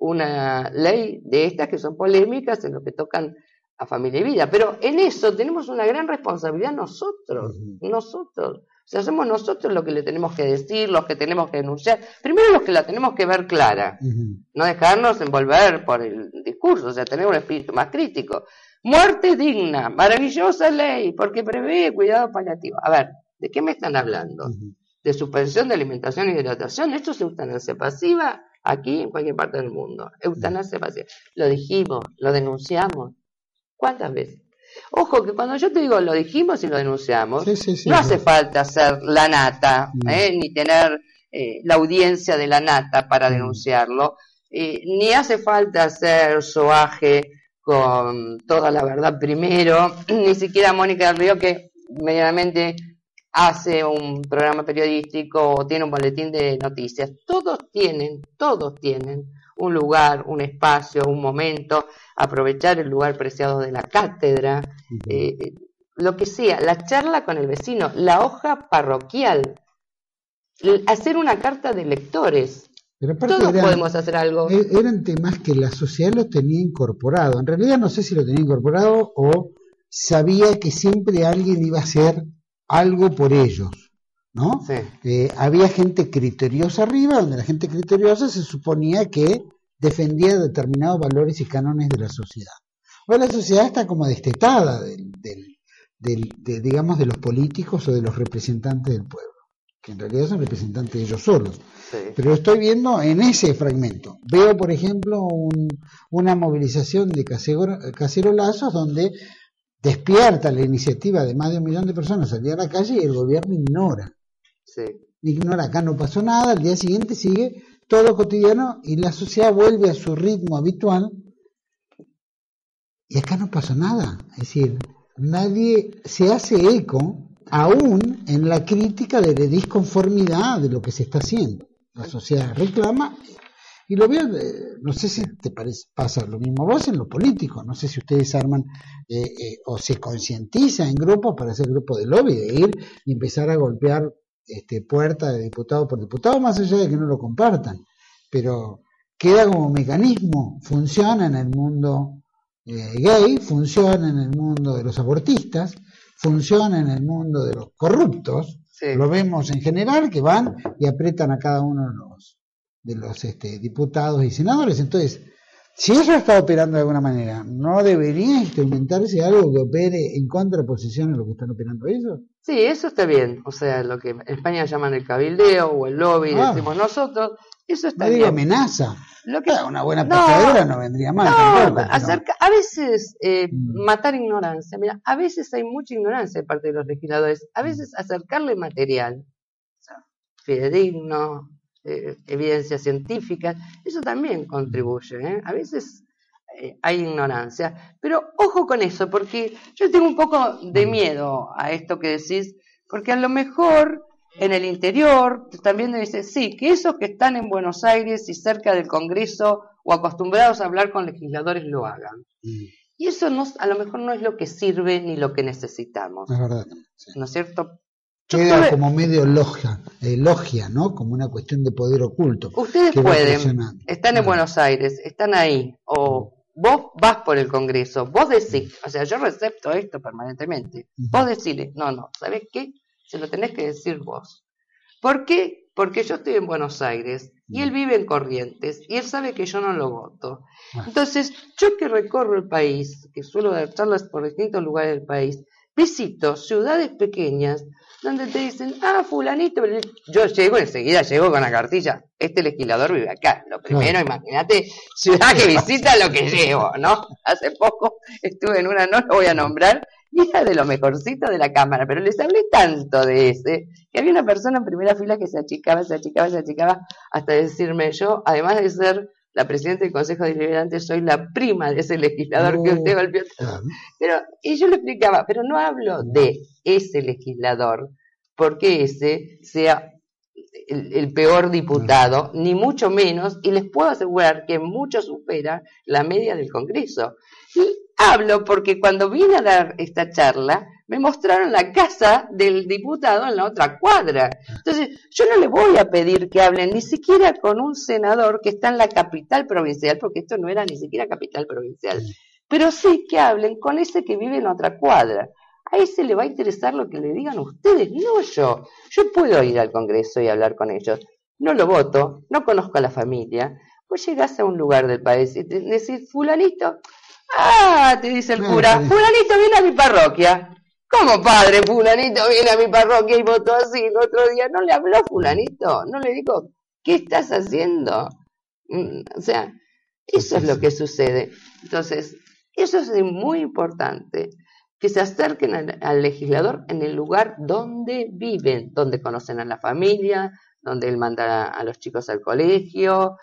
una ley de estas que son polémicas en lo que tocan a familia y vida. Pero en eso tenemos una gran responsabilidad nosotros, uh-huh. nosotros. O sea, somos nosotros los que le tenemos que decir, los que tenemos que denunciar. Primero los que la tenemos que ver clara, uh-huh. no dejarnos envolver por el discurso, o sea, tener un espíritu más crítico. Muerte digna, maravillosa ley, porque prevé cuidado paliativo. A ver, ¿de qué me están hablando? Uh-huh. ¿De suspensión de alimentación y de hidratación? Esto es eutanasia pasiva aquí en cualquier parte del mundo. Eutanasia pasiva. Lo dijimos, lo denunciamos. ¿Cuántas veces? Ojo, que cuando yo te digo lo dijimos y lo denunciamos, sí, sí, sí, no hace sí. falta ser la nata, mm. ¿eh? ni tener eh, la audiencia de la nata para mm. denunciarlo, eh, ni hace falta hacer soaje con toda la verdad primero, ni siquiera Mónica del Río, que medianamente hace un programa periodístico o tiene un boletín de noticias. Todos tienen, todos tienen un lugar, un espacio, un momento, aprovechar el lugar preciado de la cátedra, uh-huh. eh, lo que sea, la charla con el vecino, la hoja parroquial, hacer una carta de lectores. Pero todos eran, podemos hacer algo. Eran temas que la sociedad los tenía incorporado. En realidad no sé si lo tenía incorporado o sabía que siempre alguien iba a hacer algo por ellos, ¿no? Sí. Eh, había gente criteriosa arriba, donde la gente criteriosa se suponía que defendía determinados valores y cánones de la sociedad. Hoy la sociedad está como destetada del, del, del, de, digamos, de los políticos o de los representantes del pueblo, que en realidad son representantes de ellos solos. Sí. Pero estoy viendo en ese fragmento. Veo, por ejemplo, un, una movilización de casero, cacerolazos donde despierta la iniciativa de más de un millón de personas a salir a la calle y el gobierno ignora. Sí. Ignora, acá no pasó nada, al día siguiente sigue todo cotidiano y la sociedad vuelve a su ritmo habitual y acá no pasó nada. Es decir, nadie se hace eco aún en la crítica de la disconformidad de lo que se está haciendo. La sociedad reclama. Y lo veo, eh, no sé si te parece, pasa lo mismo vos en lo político, no sé si ustedes arman eh, eh, o se concientizan en grupos para hacer grupo de lobby, de ir y empezar a golpear este, puerta de diputado por diputado, más allá de que no lo compartan, pero queda como mecanismo, funciona en el mundo eh, gay, funciona en el mundo de los abortistas, funciona en el mundo de los corruptos, sí. Lo vemos en general que van y aprietan a cada uno de los de los este, diputados y senadores. Entonces, si eso está operando de alguna manera, ¿no debería instrumentarse algo que opere en contraposición a lo que están operando ellos? Sí, eso está bien. O sea, lo que en España llaman el cabildeo o el lobby, ah, decimos nosotros, eso está no bien. No digo amenaza. Lo que, una buena no, pescadera no vendría mal. No, tampoco, acerca, a veces eh, mm. matar ignorancia. Mira, a veces hay mucha ignorancia de parte de los legisladores. A veces acercarle material, o sea, fidedigno, Eh, evidencias científicas, eso también contribuye, ¿eh? A veces eh, hay ignorancia, pero ojo con eso, porque yo tengo un poco de miedo a esto que decís, porque a lo mejor en el interior también me dice, sí, que esos que están en Buenos Aires y cerca del Congreso o acostumbrados a hablar con legisladores lo hagan. Mm. Y eso no, a lo mejor no es lo que sirve ni lo que necesitamos. Es verdad. Sí. ¿No es cierto? Queda tuve... como medio logia, eh, logia, ¿no? Como una cuestión de poder oculto. Ustedes pueden, están en ah. Buenos Aires, están ahí, o vos vas por el Congreso, vos decís, o sea, yo recepto esto permanentemente, uh-huh. vos decís, no, no, ¿sabés qué? Se lo tenés que decir vos. ¿Por qué? Porque yo estoy en Buenos Aires, y él vive en Corrientes, y él sabe que yo no lo voto. Uh-huh. Entonces, yo que recorro el país, que suelo dar charlas por distintos lugares del país, visito ciudades pequeñas donde te dicen, ah, fulanito, yo llego, enseguida llego con la cartilla, este legislador vive acá. Lo primero, imagínate, ciudad que visita lo que llevo, ¿no? Hace poco estuve en una, no lo voy a nombrar, y era de lo mejorcito de la Cámara, pero les hablé tanto de ese, que había una persona en primera fila que se achicaba, se achicaba, se achicaba, hasta decirme, yo, además de ser la presidenta del Consejo Deliberante, soy la prima de ese legislador oh, que usted golpeó. Claro. Pero, y yo le explicaba, pero no hablo de ese legislador, porque ese sea el, el peor diputado, ni mucho menos, y les puedo asegurar que mucho supera la media del Congreso. Y hablo porque cuando vine a dar esta charla, me mostraron la casa del diputado en la otra cuadra. Entonces, yo no les voy a pedir que hablen ni siquiera con un senador que está en la capital provincial, porque esto no era ni siquiera capital provincial, pero sí que hablen con ese que vive en otra cuadra. A ese le va a interesar lo que le digan ustedes, no yo. Yo puedo ir al Congreso y hablar con ellos. No lo voto, no conozco a la familia. Vos llegás a un lugar del país y te decís, fulanito, ah, te dice el cura, fulanito viene a mi parroquia. ¿Cómo padre, fulanito viene a mi parroquia y votó así el otro día? ¿No le habló fulanito? ¿No le dijo, qué estás haciendo? Mm, o sea, eso es lo que sucede. Entonces, eso es muy importante, que se acerquen al, al legislador en el lugar donde viven, donde conocen a la familia, donde él manda a, a los chicos al colegio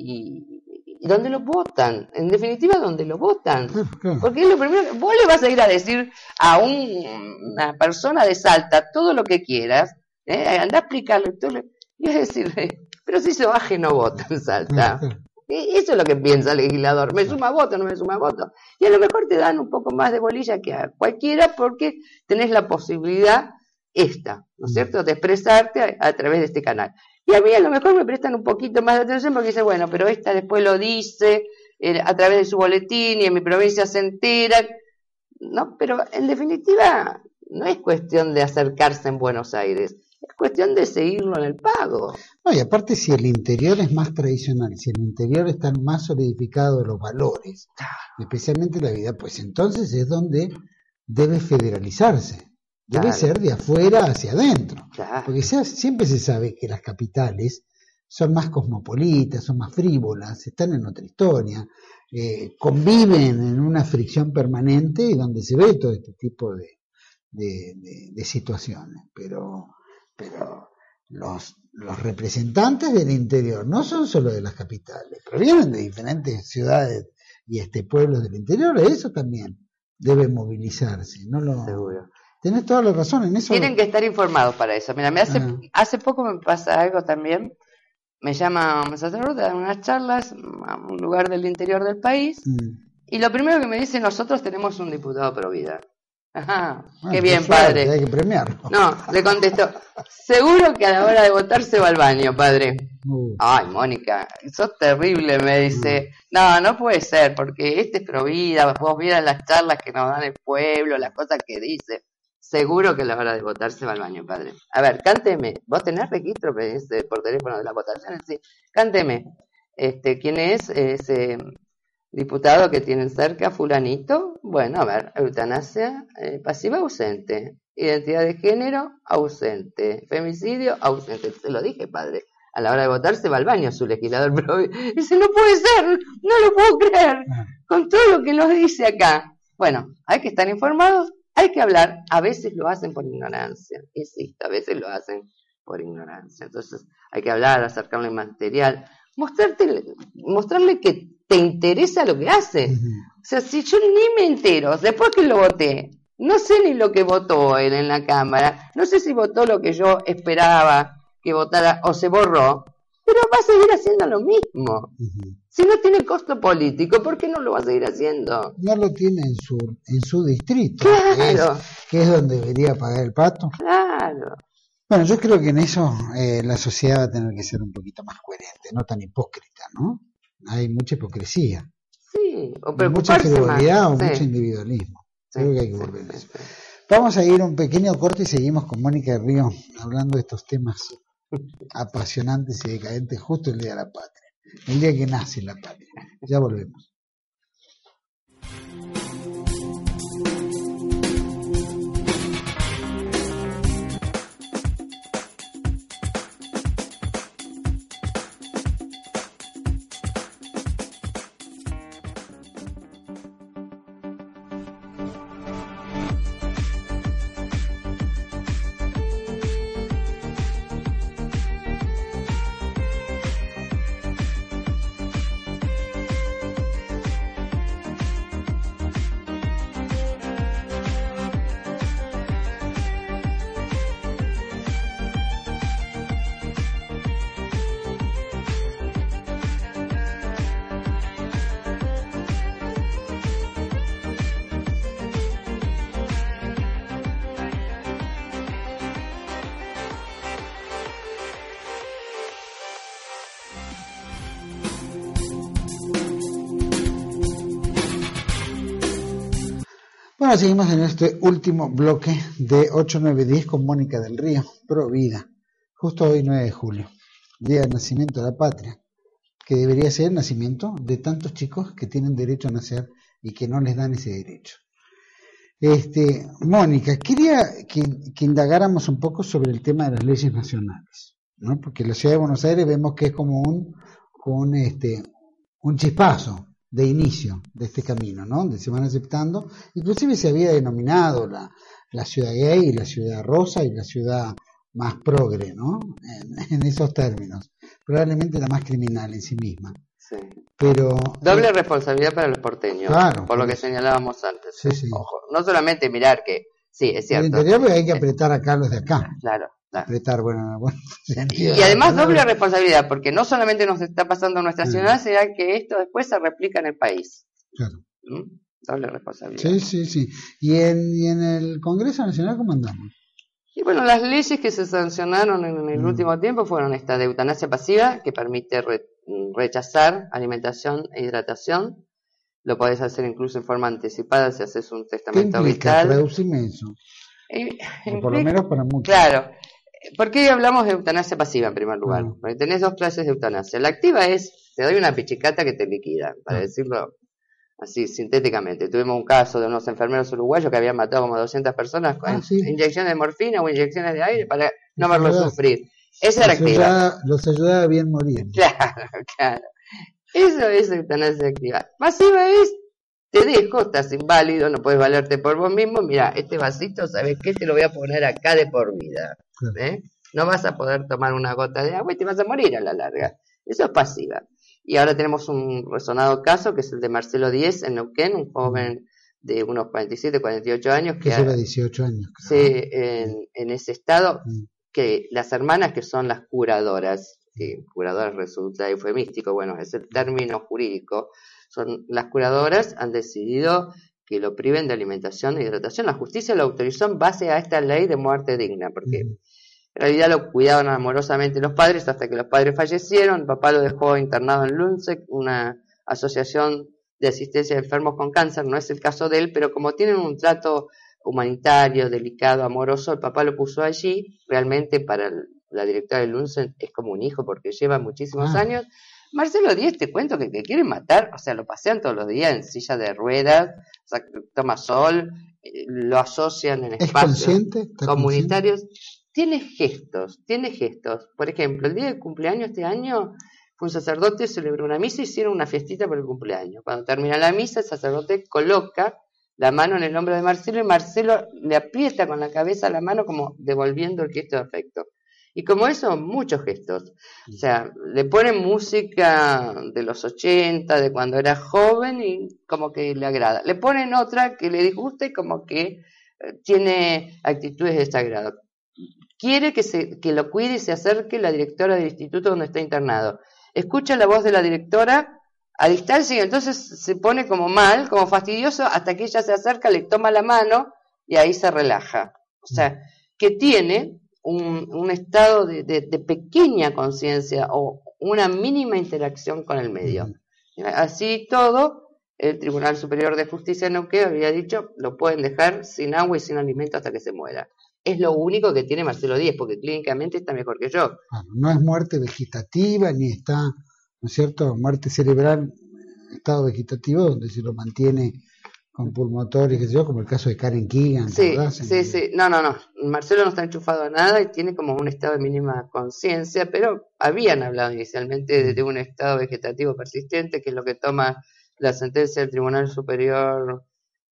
y, y donde lo votan, en definitiva donde lo votan, porque es lo primero que vos le vas a ir a decir a un, una persona de Salta todo lo que quieras, ¿eh? Andá a explicarle todo lo, y es decirle, pero si se baje no vota en Salta. Eso es lo que piensa el legislador, me suma voto, no me suma voto, y a lo mejor te dan un poco más de bolilla que a cualquiera porque tenés la posibilidad esta, ¿no es cierto?, de expresarte a, a través de este canal. Y a mí a lo mejor me prestan un poquito más de atención porque dicen, bueno, pero esta después lo dice eh, a través de su boletín y en mi provincia se entera, ¿no? Pero en definitiva no es cuestión de acercarse en Buenos Aires, es cuestión de seguirlo en el pago. No, y aparte si el interior es más tradicional, si el interior están más solidificados los valores, especialmente la vida, pues entonces es donde debe federalizarse. Debe claro. ser de afuera hacia adentro, claro. porque se, siempre se sabe que las capitales son más cosmopolitas, son más frívolas, están en otra historia, eh, conviven en una fricción permanente y donde se ve todo este tipo de, de, de, de situaciones. Pero, pero los, los representantes del interior no son solo de las capitales, provienen de diferentes ciudades y este pueblos del interior, eso también debe movilizarse, no lo... Seguro. Tenés toda la razón en eso. Tienen que estar informados para eso. Mira, me hace, ah. hace poco me pasa algo también. Me llama un sacerdote a dar unas charlas a un lugar del interior del país. Mm. Y lo primero que me dice, nosotros tenemos un diputado pro vida. Ajá, bueno, qué bien, padre. Hay que premiarlo. No, le contestó, seguro que a la hora de votar se va al baño, padre. Uh. Ay, Mónica, sos terrible, me dice. Uh. No, no puede ser, porque este es pro vida. Vos vieras las charlas que nos dan el pueblo, las cosas que dice. Seguro que a la hora de votar se va al baño, padre. A ver, cánteme. ¿Vos tenés registro por teléfono de las votaciones? Sí. Cánteme. Este, ¿quién es ese diputado que tienen cerca? Fulanito. Bueno, a ver, eutanasia eh, pasiva ausente. Identidad de género ausente. Femicidio ausente. Se lo dije, padre. A la hora de votar se va al baño su legislador. Pero dice, no puede ser, no lo puedo creer. Con todo lo que nos dice acá. Bueno, hay que estar informados. Hay que hablar, a veces lo hacen por ignorancia, insisto, a veces lo hacen por ignorancia. Entonces hay que hablar, acercarle material, mostrarte, mostrarle que te interesa lo que hace. Uh-huh. O sea, si yo ni me entero, después que lo voté, no sé ni lo que votó él en la Cámara, no sé si votó lo que yo esperaba que votara o se borró, pero va a seguir haciendo lo mismo. Uh-huh. Si no tiene costo político, ¿por qué no lo va a seguir haciendo? No lo tiene en su en su distrito, claro. que, es, que es donde debería pagar el pato. Claro. Bueno, yo creo que en eso eh, la sociedad va a tener que ser un poquito más coherente, no tan hipócrita, ¿no? Hay mucha hipocresía. Sí, o mucha frivolidad o sí. mucho individualismo. Sí, creo que hay que sí, volver sí, a eso. Sí. Vamos a ir a un pequeño corte y seguimos con Mónica del Río hablando de estos temas apasionantes y decadentes justo el día de la patria, el día que nace la patria. Ya volvemos. Bueno, seguimos en este último bloque de ocho nueve diez con Mónica del Río, Pro Vida. Justo hoy nueve de julio, día del nacimiento de la patria, que debería ser el nacimiento de tantos chicos que tienen derecho a nacer y que no les dan ese derecho. Este, Mónica, quería que, que indagáramos un poco sobre el tema de las leyes nacionales, ¿no? Porque en la ciudad de Buenos Aires vemos que es como un, un, este, un chispazo de inicio de este camino, ¿no? Donde se van aceptando, inclusive se había denominado la, la ciudad gay y la ciudad rosa y la ciudad más progre, ¿no? En, en esos términos, probablemente la más criminal en sí misma. Sí. Pero doble eh, responsabilidad para los porteños, claro, por lo que eso. señalábamos antes. Sí, sí. Ojo, no solamente mirar que, sí, es cierto. En el interior hay que apretar acá los de acá. Claro, claro. Apretar, bueno, bueno sentido. Y además doble responsabilidad, porque no solamente nos está pasando en nuestra ah. ciudad, sino que esto después se replica en el país. Claro. ¿Mm? Doble responsabilidad. Sí, sí, sí. ¿Y en, y en el Congreso Nacional cómo andamos? Y bueno, las leyes que se sancionaron en el mm. último tiempo fueron esta de eutanasia pasiva, que permite re, rechazar alimentación e hidratación. Lo podés hacer incluso en forma anticipada si haces un testamento ¿Qué implica? vital. Traducime eso. Eh, o por lo menos para muchos. Claro. ¿Por qué hablamos de eutanasia pasiva en primer lugar? Ah. Porque tenés dos clases de eutanasia. La activa es, te doy una pichicata que te liquida, para ah. decirlo así sintéticamente. Tuvimos un caso de unos enfermeros uruguayos que habían matado como doscientas personas con ah, sí. inyecciones de morfina o inyecciones de aire para no verlo sufrir. Esa era activa. Ayudaba, los ayudaba a bien morir. Claro, claro. Eso es eutanasia activa. Pasiva es, te dejo, estás inválido, no puedes valerte por vos mismo. Mira, este vasito, ¿sabes qué? Te lo voy a poner acá de por vida. ¿Eh? No vas a poder tomar una gota de agua y te vas a morir a la larga. Eso es pasiva. Y ahora tenemos un resonado caso que es el de Marcelo Díez en Neuquén, un joven de unos cuarenta y siete, cuarenta y ocho años que lleva dieciocho años. Sí, en, en ese estado, mm. que las hermanas que son las curadoras, que curadoras resulta eufemístico, bueno, es el término jurídico, son las curadoras han decidido que lo priven de alimentación e hidratación. La justicia lo autorizó en base a esta ley de muerte digna, porque mm. en realidad lo cuidaban amorosamente los padres hasta que los padres fallecieron. El papá lo dejó internado en LUNSEC, una asociación de asistencia a enfermos con cáncer. No es el caso de él, pero como tienen un trato humanitario, delicado, amoroso, el papá lo puso allí. Realmente para el, la directora de LUNSEC es como un hijo porque lleva muchísimos ah. años. Marcelo Díez, te cuento que te quieren matar, o sea, lo pasean todos los días en silla de ruedas, o sea, toma sol, lo asocian en espacios comunitarios. Consciente? Tiene gestos, tiene gestos. Por ejemplo, el día del cumpleaños este año, fue un sacerdote, celebró una misa y hicieron una fiestita por el cumpleaños. Cuando termina la misa, el sacerdote coloca la mano en el hombro de Marcelo y Marcelo le aprieta con la cabeza la mano como devolviendo el gesto de afecto. Y como eso, muchos gestos. O sea, le ponen música de los ochenta, de cuando era joven y como que le agrada. Le ponen otra que le disgusta y como que tiene actitudes de desagrado. Quiere que, se, que lo cuide y se acerque la directora del instituto donde está internado. Escucha la voz de la directora a distancia y entonces se pone como mal, como fastidioso, hasta que ella se acerca, le toma la mano y ahí se relaja. O sea, que tiene un, un estado de, de, de pequeña conciencia o una mínima interacción con el medio. Así todo, el Tribunal Superior de Justicia de Neuquén había dicho, lo pueden dejar sin agua y sin alimento hasta que se muera. Es lo único que tiene Marcelo Díez, porque clínicamente está mejor que yo. No es muerte vegetativa, ni está, ¿no es cierto?, muerte cerebral, estado vegetativo, donde se lo mantiene con pulmotor y qué sé yo, como el caso de Karen Keegan. Sí, sí, sí. No, no, no. Marcelo no está enchufado a nada y tiene como un estado de mínima conciencia, pero habían hablado inicialmente de, de un estado vegetativo persistente, que es lo que toma la sentencia del Tribunal Superior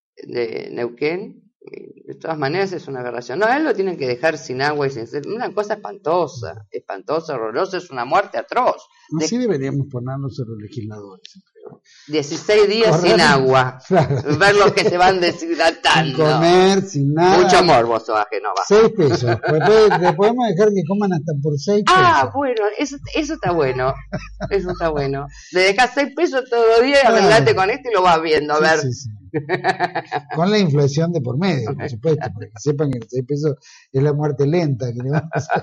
de Neuquén. De todas maneras es una aberración. No, a él lo tienen que dejar sin agua y sin sed. Una cosa espantosa, espantosa, horrorosa, es una muerte atroz. Así de... deberíamos ponernos a los legisladores. dieciséis días Correr, sin agua. Claro. Ver los que se van deshidratando. Sin comer, sin nada. Mucho morbo, soaje, no va. Seis pesos. Después le podemos dejar que coman hasta por seis pesos. Ah, bueno, eso, eso está bueno. Eso está bueno. Le dejas seis pesos todos los días y claro. Arreglate con esto y lo vas viendo, a sí, ver. Sí, sí. Con la inflación de por medio, por supuesto, para que sepan que seis pesos es la muerte lenta que le vamos a hacer.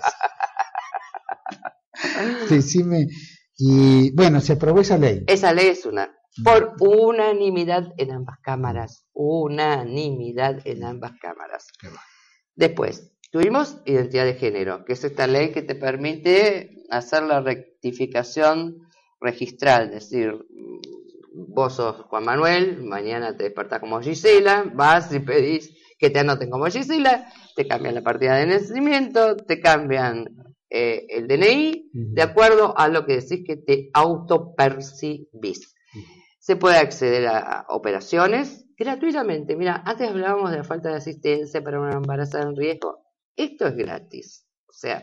Decime, y bueno, se aprobó esa ley. Esa ley es una por unanimidad en ambas cámaras, unanimidad en ambas cámaras. Después, tuvimos identidad de género, que es esta ley que te permite hacer la rectificación registral, es decir, vos sos Juan Manuel, mañana te despertás como Gisela, vas y pedís que te anoten como Gisela, te cambian la partida de nacimiento, te cambian eh, el D N I, uh-huh. de acuerdo a lo que decís que te autopercibís. Uh-huh. Se puede acceder a operaciones gratuitamente. Mira, antes hablábamos de la falta de asistencia para una embarazada en riesgo. Esto es gratis. O sea,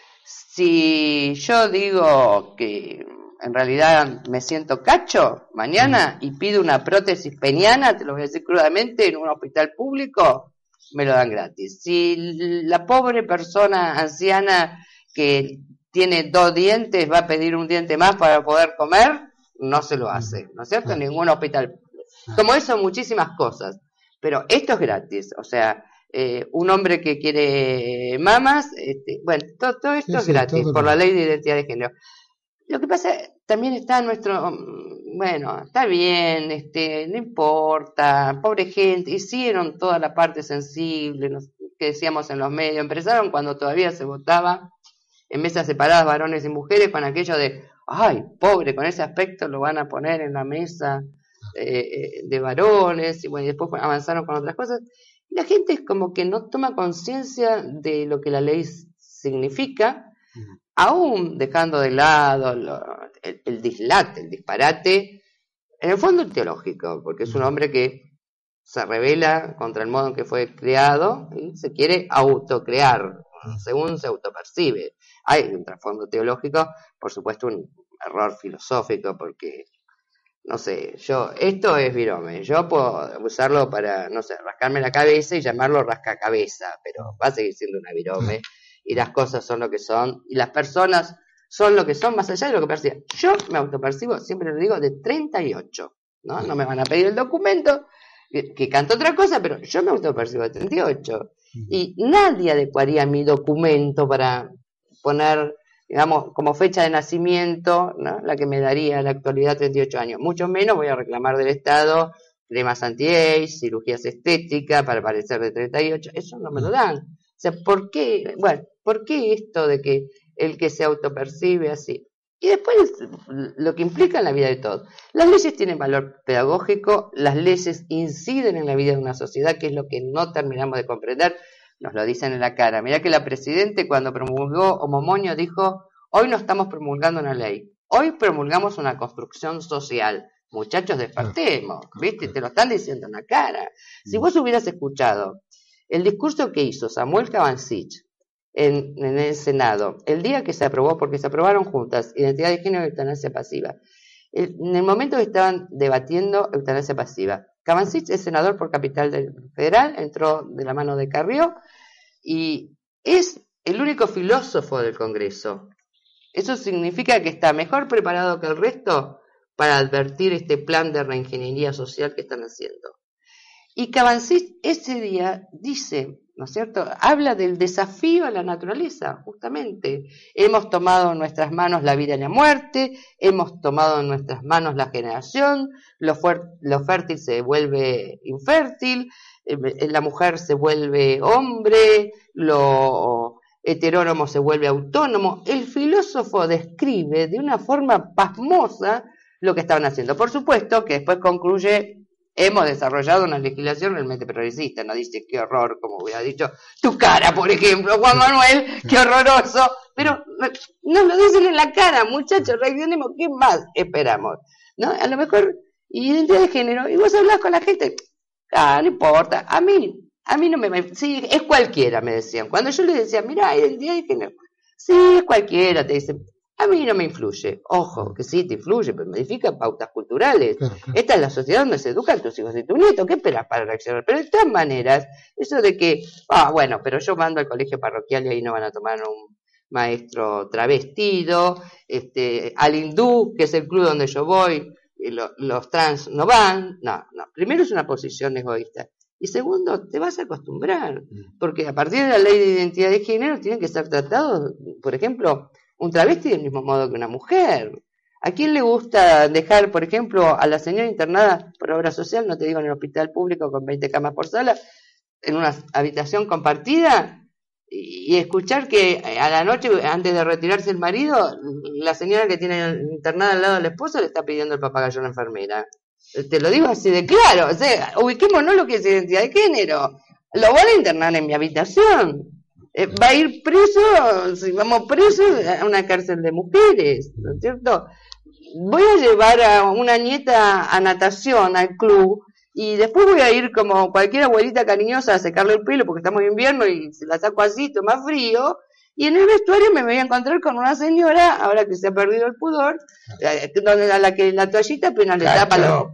si yo digo que en realidad me siento cacho mañana y pido una prótesis peniana, te lo voy a decir crudamente, en un hospital público, me lo dan gratis. Si la pobre persona anciana que tiene dos dientes va a pedir un diente más para poder comer, no se lo hace, ¿no es cierto? En ningún hospital. Como eso, muchísimas cosas. Pero esto es gratis, o sea, eh, un hombre que quiere mamas, este, bueno, todo, todo esto sí, es gratis, sí, por la ley de identidad de género. Lo que pasa también está en nuestro, bueno, está bien, este, no importa, pobre gente, hicieron toda la parte sensible, nos, que decíamos en los medios, empezaron cuando todavía se votaba en mesas separadas varones y mujeres con aquello de, ay, pobre, con ese aspecto lo van a poner en la mesa eh, de varones, y bueno, y después avanzaron con otras cosas. Y la gente es como que no toma conciencia de lo que la ley significa, uh-huh. aún dejando de lado lo, el, el dislate, el disparate, en el fondo teológico, porque es un hombre que se rebela contra el modo en que fue creado y se quiere autocrear, según se autopercibe. Hay un trasfondo teológico, por supuesto un error filosófico, porque, no sé, yo, esto es virome, yo puedo usarlo para, no sé, rascarme la cabeza y llamarlo rascacabeza, pero va a seguir siendo una virome, y las cosas son lo que son, y las personas son lo que son, más allá de lo que perciben. Yo me autopercibo, siempre lo digo, de treinta y ocho, ¿no? No me van a pedir el documento, que, que canto otra cosa, pero yo me autopercibo de treinta y ocho, y nadie adecuaría mi documento para poner, digamos, como fecha de nacimiento, ¿no? La que me daría en la actualidad treinta y ocho años. Mucho menos voy a reclamar del Estado cremas anti-age, cirugías estéticas para parecer de treinta y ocho. Eso no me lo dan. O sea, ¿por qué? Bueno, ¿por qué esto de que el que se autopercibe así? Y después lo que implica en la vida de todos. Las leyes tienen valor pedagógico, las leyes inciden en la vida de una sociedad, que es lo que no terminamos de comprender, nos lo dicen en la cara. Mirá que la Presidente cuando promulgó Homomonio dijo, hoy no estamos promulgando una ley, hoy promulgamos una construcción social. Muchachos, despertemos, ¿viste? Te lo están diciendo en la cara. Si vos hubieras escuchado el discurso que hizo Samuel Cabancich En, en el Senado, el día que se aprobó, porque se aprobaron juntas, identidad de género y eutanasia pasiva, el, en el momento que estaban debatiendo eutanasia pasiva, Cabancich es senador por Capital del Federal, entró de la mano de Carrió, y es el único filósofo del Congreso. Eso significa que está mejor preparado que el resto para advertir este plan de reingeniería social que están haciendo. Y Cabancich ese día dice, ¿no es cierto?, habla del desafío a la naturaleza, justamente. Hemos tomado en nuestras manos la vida y la muerte, hemos tomado en nuestras manos la generación, lo, fuer- lo fértil se vuelve infértil, eh, la mujer se vuelve hombre, lo heterónomo se vuelve autónomo. El filósofo describe de una forma pasmosa lo que estaban haciendo. Por supuesto que después concluye, hemos desarrollado una legislación realmente progresista, no dice qué horror, como hubiera dicho tu cara, por ejemplo, Juan Manuel, qué horroroso, pero nos lo dicen en la cara, muchachos, reaccionemos, ¿qué más esperamos? ¿No? A lo mejor, identidad de género, y vos hablás con la gente, ah, no importa, a mí, a mí no me, sí, es cualquiera, me decían, cuando yo les decía, mira, identidad de género, sí, es cualquiera, te dicen, a mí no me influye. Ojo, que sí te influye, pero modifica pautas culturales. Claro, claro. Esta es la sociedad donde se educan tus hijos y tus nietos. ¿Qué esperas para reaccionar? Pero de todas maneras, eso de que, ah, bueno, pero yo mando al colegio parroquial y ahí no van a tomar un maestro travestido, este, al hindú, que es el club donde yo voy, y lo, los trans no van. No, no. Primero es una posición egoísta. Y segundo, te vas a acostumbrar. Porque a partir de la ley de identidad de género tienen que ser tratados, por ejemplo, un travesti del mismo modo que una mujer. ¿A quién le gusta dejar, por ejemplo, a la señora internada por obra social, no te digo en el hospital público con veinte camas por sala, en una habitación compartida, y escuchar que a la noche, antes de retirarse el marido, la señora que tiene internada al lado de la esposa le está pidiendo el papagayo a la enfermera? Te lo digo así de claro, o sea, ubiquémonos lo que es identidad de género. Lo van a internar en mi habitación. Eh, va a ir preso, si vamos presos, a una cárcel de mujeres, ¿no es cierto? Voy a llevar a una nieta a natación, al club, y después voy a ir como cualquier abuelita cariñosa a secarle el pelo porque estamos en invierno y se la saco así, toma frío, y en el vestuario me voy a encontrar con una señora, ahora que se ha perdido el pudor, donde a la que la toallita apenas le tapa los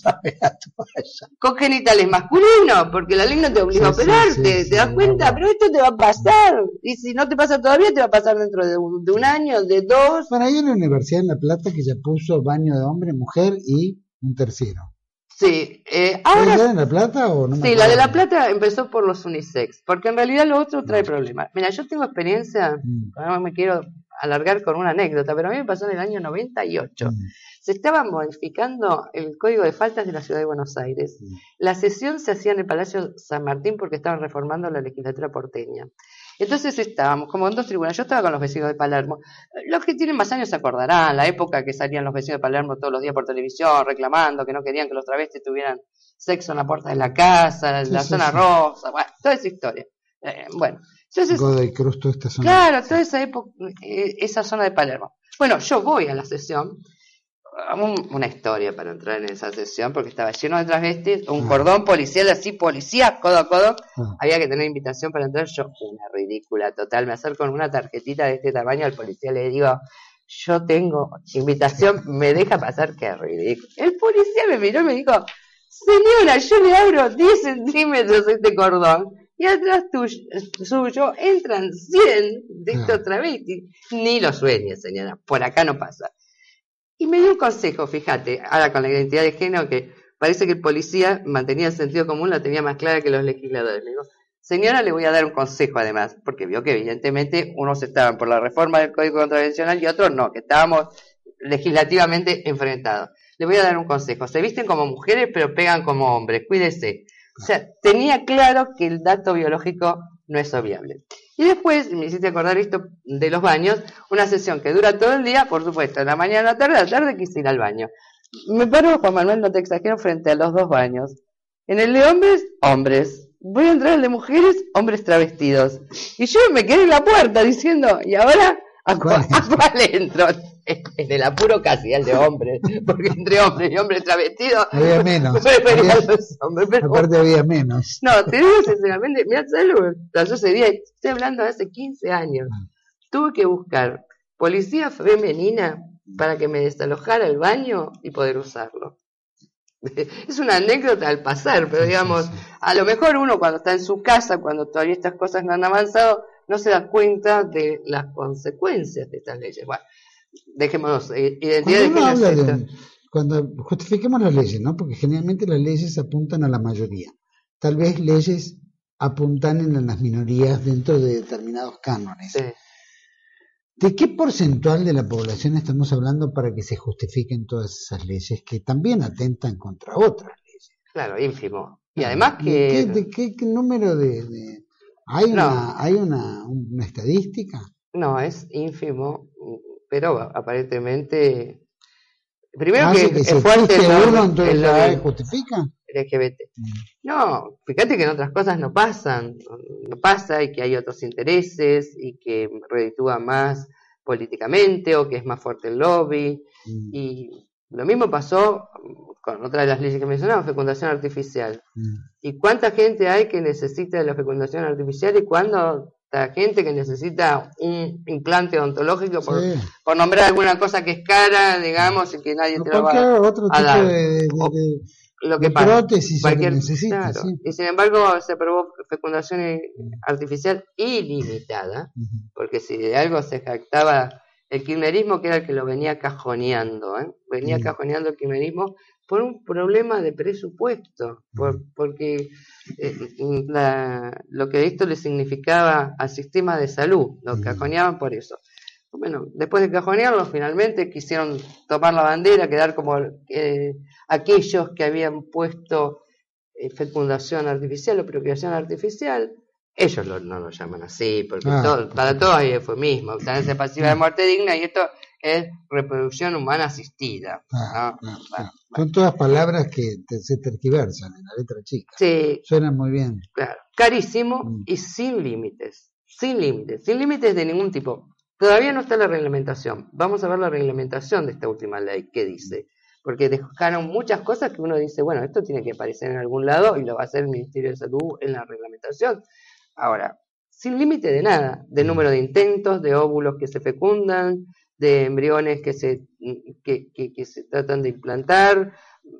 con genitales masculinos, porque la ley no te obliga sí, a operarte, sí, sí, te das sí, cuenta, no, pero esto te va a pasar, y si no te pasa todavía, te va a pasar dentro de un, de un año, de dos. Bueno, hay una universidad en La Plata que ya puso baño de hombre, mujer y un tercero. Sí, eh, ahora... ¿Es en La Plata o no? Sí, la de La Plata empezó por los unisex, porque en realidad lo otro trae problemas. Mira, yo tengo experiencia, mm. no me quiero alargar con una anécdota, pero a mí me pasó en el año noventa y ocho. Mm. Se estaba modificando el Código de Faltas de la Ciudad de Buenos Aires. Mm. La sesión se hacía en el Palacio San Martín porque estaban reformando la legislatura porteña. Entonces estábamos como en dos tribunales. Yo estaba con los vecinos de Palermo. Los que tienen más años se acordarán, la época que salían los vecinos de Palermo todos los días por televisión reclamando que no querían que los travestis tuvieran sexo en la puerta de la casa, en sí, la sí, zona sí. rosa, bueno, toda esa historia. Eh, bueno, entonces... Godoy Cruz, toda esta zona. Claro, toda esa época, eh, esa zona de Palermo. Bueno, yo voy a la sesión, un, una historia para entrar en esa sesión, porque estaba lleno de travestis, un ah. cordón policial así, policía, codo a codo, ah. había que tener invitación para entrar. Yo, una ridícula total, me acerco con una tarjetita de este tamaño al policía, le digo, yo tengo invitación, me deja pasar, qué ridículo. El policía me miró y me dijo, señora, yo le abro diez centímetros este cordón, y atrás tuyo, suyo entran cien de estos travestis. Ni lo sueñe, señora, por acá no pasa. Y me dio un consejo, fíjate, ahora con la identidad de género, que parece que el policía mantenía el sentido común, la tenía más clara que los legisladores. Le digo, señora, le voy a dar un consejo además, porque vio que evidentemente unos estaban por la reforma del Código Contravencional y otros no, que estábamos legislativamente enfrentados. Le voy a dar un consejo, se visten como mujeres pero pegan como hombres, cuídese. O sea, tenía claro que el dato biológico no es obviable. Y después, me hiciste acordar esto de los baños, una sesión que dura todo el día, por supuesto, en la mañana, a la tarde, a la tarde quise ir al baño. Me paro, Juan Manuel, no te exagero, frente a los dos baños. En el de hombres, hombres. Voy a entrar en el de mujeres, hombres travestidos. Y yo me quedé en la puerta diciendo, ¿y ahora a cuál, a cuál entro? En el apuro casi, el de hombres, porque entre hombres y hombres travestidos había menos, había, los hombres, pero, aparte había menos. No, te digo sinceramente, mira, ¿sabes lo que pasó ese día? Estoy hablando de hace quince años. Tuve que buscar policía femenina para que me desalojara el baño y poder usarlo. Es una anécdota al pasar, pero digamos, a lo mejor uno cuando está en su casa, cuando todavía estas cosas no han avanzado, no se da cuenta de las consecuencias de estas leyes. Bueno, dejémonos, identidad de género. Habla de, cuando justifiquemos las leyes, ¿no? Porque generalmente las leyes apuntan a la mayoría. Tal vez leyes apuntan en las minorías dentro de determinados cánones. Sí. ¿De qué porcentual de la población estamos hablando para que se justifiquen todas esas leyes que también atentan contra otras leyes? Claro, ínfimo. Y además que... ¿De qué, de qué, qué número de...? de... ¿Hay, no. una, ¿Hay una, una estadística? No, es ínfimo, pero aparentemente... Primero ah, que, que es fuerte el uno, entonces la justifica. L G B T. Mm. No, fíjate que en otras cosas no pasan, no pasa y que hay otros intereses y que reditúa más políticamente o que es más fuerte el lobby. Mm. Y lo mismo pasó con otra de las leyes que mencionamos, fecundación artificial. Mm. ¿Y cuánta gente hay que necesita de la fecundación artificial y cuánta gente que necesita un implante odontológico por, sí. por nombrar alguna cosa que es cara, digamos, y que nadie o te lo va a, otro tipo a dar? De, de, de, lo que de pasa, prótesis cualquier, se necesita. Claro. Sí. Y sin embargo se aprobó fecundación artificial ilimitada, uh-huh. porque si de algo se jactaba el kirchnerismo, que era el que lo venía cajoneando, ¿eh? venía uh-huh. cajoneando el kirchnerismo por un problema de presupuesto, por, porque eh, la, lo que esto le significaba al sistema de salud, lo cajoneaban por eso. Bueno, después de cajonearlo, finalmente quisieron tomar la bandera, quedar como eh, aquellos que habían puesto eh, fecundación artificial o procreación artificial. Ellos lo, no lo llaman así, porque Ah, todo, por para supuesto. todos hay eufemismo. Eutanasia pasiva de muerte digna, y esto es reproducción humana asistida. Ah, ¿no? claro, claro. Bueno, Son todas palabras que te- se tergiversan en la letra chica. sí, Suenan muy bien. claro. Carísimo Mm. y sin límites. Sin límites. Sin límites de ningún tipo. Todavía no está la reglamentación. Vamos a ver la reglamentación de esta última ley. ¿Qué dice? Porque dejaron muchas cosas que uno dice, bueno, esto tiene que aparecer en algún lado y lo va a hacer el Ministerio de Salud en la reglamentación. Ahora, sin límite de nada, de número de intentos, de óvulos que se fecundan, de embriones que se, que, que, que se tratan de implantar,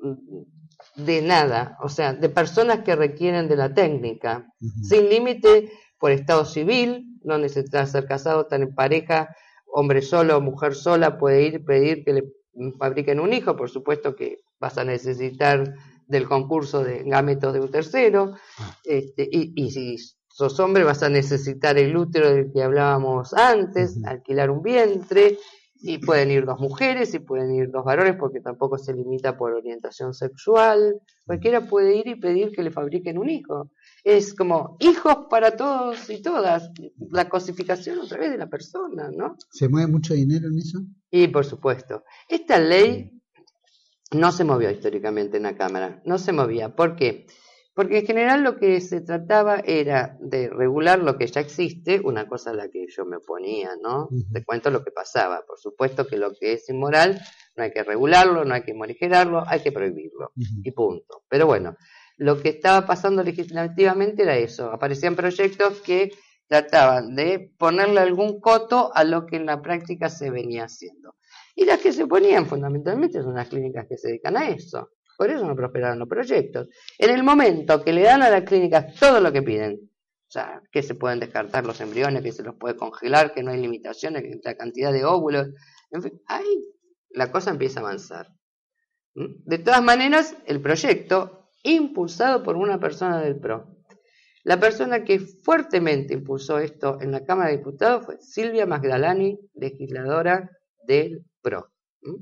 de nada, o sea, de personas que requieren de la técnica, Ujú. sin límite por estado civil, no necesita ser casado, estar en pareja, hombre solo o mujer sola puede ir pedir que le fabriquen un hijo, por supuesto que vas a necesitar del concurso de gametos de un tercero, este, y, y si sos hombre vas a necesitar el útero del que hablábamos antes, Ujú. alquilar un vientre, y pueden ir dos mujeres y pueden ir dos varones porque tampoco se limita por orientación sexual, cualquiera puede ir y pedir que le fabriquen un hijo. Es como hijos para todos y todas, la cosificación otra vez de la persona, ¿no? ¿Se mueve mucho dinero en eso? Y por supuesto, esta ley no se movió históricamente en la Cámara, no se movía. ¿Por qué? Porque en general lo que se trataba era de regular lo que ya existe, una cosa a la que yo me oponía, ¿no? Ujú. Te cuento lo que pasaba. Por supuesto que lo que es inmoral no hay que regularlo, no hay que morigerarlo, hay que prohibirlo. Ujú. Y punto. Pero bueno, lo que estaba pasando legislativamente era eso. Aparecían proyectos que trataban de ponerle algún coto a lo que en la práctica se venía haciendo. Y las que se oponían fundamentalmente son las clínicas que se dedican a eso. Por eso no prosperaron los proyectos. En el momento que le dan a las clínicas todo lo que piden, o sea, que se pueden descartar los embriones, que se los puede congelar, que no hay limitaciones, que la cantidad de óvulos, en fin, ahí la cosa empieza a avanzar. ¿Mm? De todas maneras, el proyecto, impulsado por una persona del P R O, la persona que fuertemente impulsó esto en la Cámara de Diputados fue Silvia Magdalani, legisladora del P R O. ¿Mm?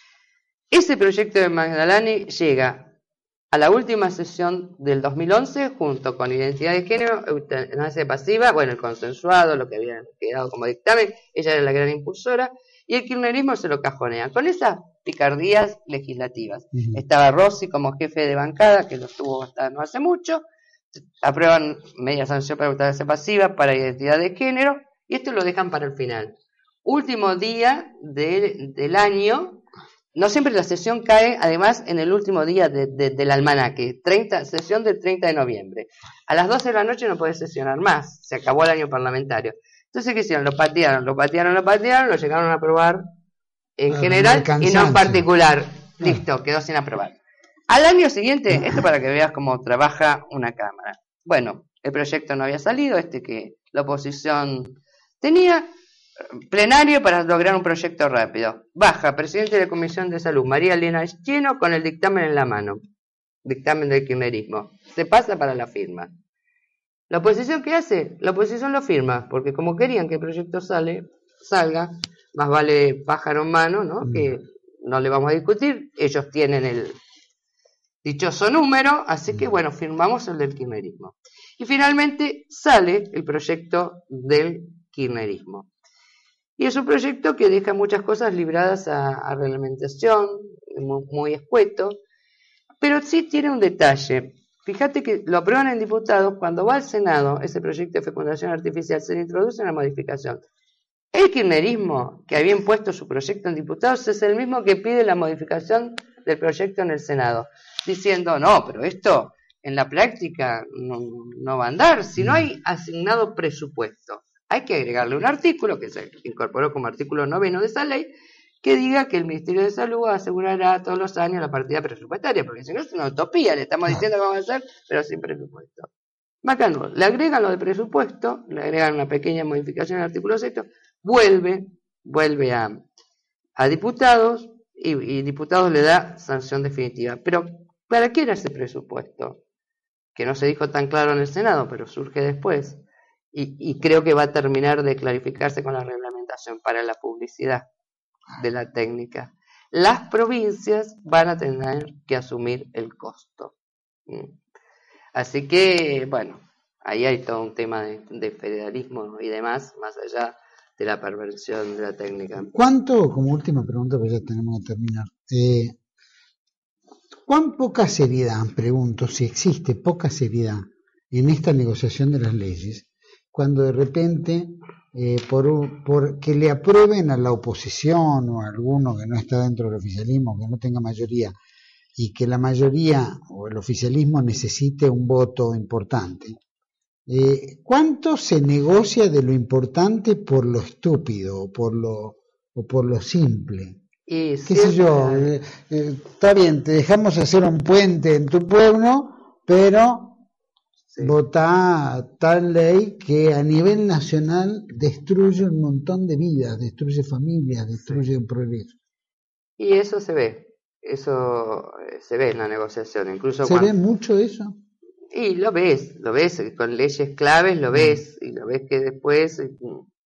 Ese proyecto de Magdalani llega a la última sesión del dos mil once junto con identidad de género, eutanasia pasiva, bueno, el consensuado, lo que había quedado como dictamen, ella era la gran impulsora, y el kirchnerismo se lo cajonea, con esas picardías legislativas. Ujú. Estaba Rossi como jefe de bancada, que lo estuvo hasta no hace mucho, aprueban media sanción para eutanasia pasiva, para identidad de género, y esto lo dejan para el final. Último día de, del año. No siempre la sesión cae, además, en el último día de, de, del almanaque, treinta, sesión del treinta de noviembre. A las doce de la noche no podés sesionar más, se acabó el año parlamentario. Entonces, ¿qué hicieron? Lo patearon, lo patearon, lo patearon, lo llegaron a aprobar en Ah, general con el y no en cansancio. particular. Ah. Listo, quedó sin aprobar. Al año siguiente, esto para que veas cómo trabaja una Cámara. Bueno, el proyecto no había salido, este que la oposición tenía. Plenario para lograr un proyecto rápido. Baja, presidente de la Comisión de Salud, María Elena Chino, con el dictamen en la mano. Dictamen del kirchnerismo. Se pasa para la firma. ¿La oposición qué hace? La oposición lo firma, porque como querían que el proyecto sale, salga, más vale pájaro en mano, ¿no? Mm. Que no le vamos a discutir. Ellos tienen el dichoso número, así que bueno, firmamos el del kirchnerismo. Y finalmente sale el proyecto del kirchnerismo. Y es un proyecto que deja muchas cosas libradas a, a reglamentación, muy, muy escueto, pero sí tiene un detalle. Fíjate que lo aprueban en diputados, cuando va al Senado ese proyecto de fecundación artificial, se le introduce una modificación. El kirchnerismo, que había impuesto su proyecto en diputados, es el mismo que pide la modificación del proyecto en el Senado, diciendo, no, pero esto en la práctica no, no va a andar, si no hay asignado presupuesto. Hay que agregarle un artículo, que se incorporó como artículo noveno de esa ley, que diga que el Ministerio de Salud asegurará todos los años la partida presupuestaria, porque si no es una utopía, le estamos diciendo que vamos a hacer, pero sin presupuesto. Bacano, le agregan lo de presupuesto, le agregan una pequeña modificación al artículo sexto, vuelve, vuelve a, a diputados, y, y diputados le da sanción definitiva. Pero, ¿para qué era ese presupuesto? Que no se dijo tan claro en el Senado, pero surge después. Y, y creo que va a terminar de clarificarse con la reglamentación reglamentación, para la publicidad de la técnica. Las provincias van a tener que asumir el costo. Así que, bueno, ahí hay todo un tema de, de federalismo y demás, más allá de la perversión de la técnica. ¿Cuánto, como última pregunta, pues ya tenemos que terminar, eh, cuán poca seriedad, pregunto, si existe poca seriedad en esta negociación de las leyes, cuando de repente, eh, por, por que le aprueben a la oposición o a alguno que no está dentro del oficialismo, que no tenga mayoría, y que la mayoría o el oficialismo necesite un voto importante, Eh, ¿cuánto se negocia de lo importante por lo estúpido o por lo, o por lo simple? Y ¿Qué sé yo? Eh, eh, está bien, te dejamos hacer un puente en tu pueblo, pero sí, votá tal ley que a nivel nacional destruye un montón de vidas, destruye familias, destruye sí. un progreso. Y eso se ve, eso se ve en la negociación. Incluso ¿Se cuando... ve mucho eso? Y lo ves, lo ves con leyes claves, lo ves, y lo ves que después, eh,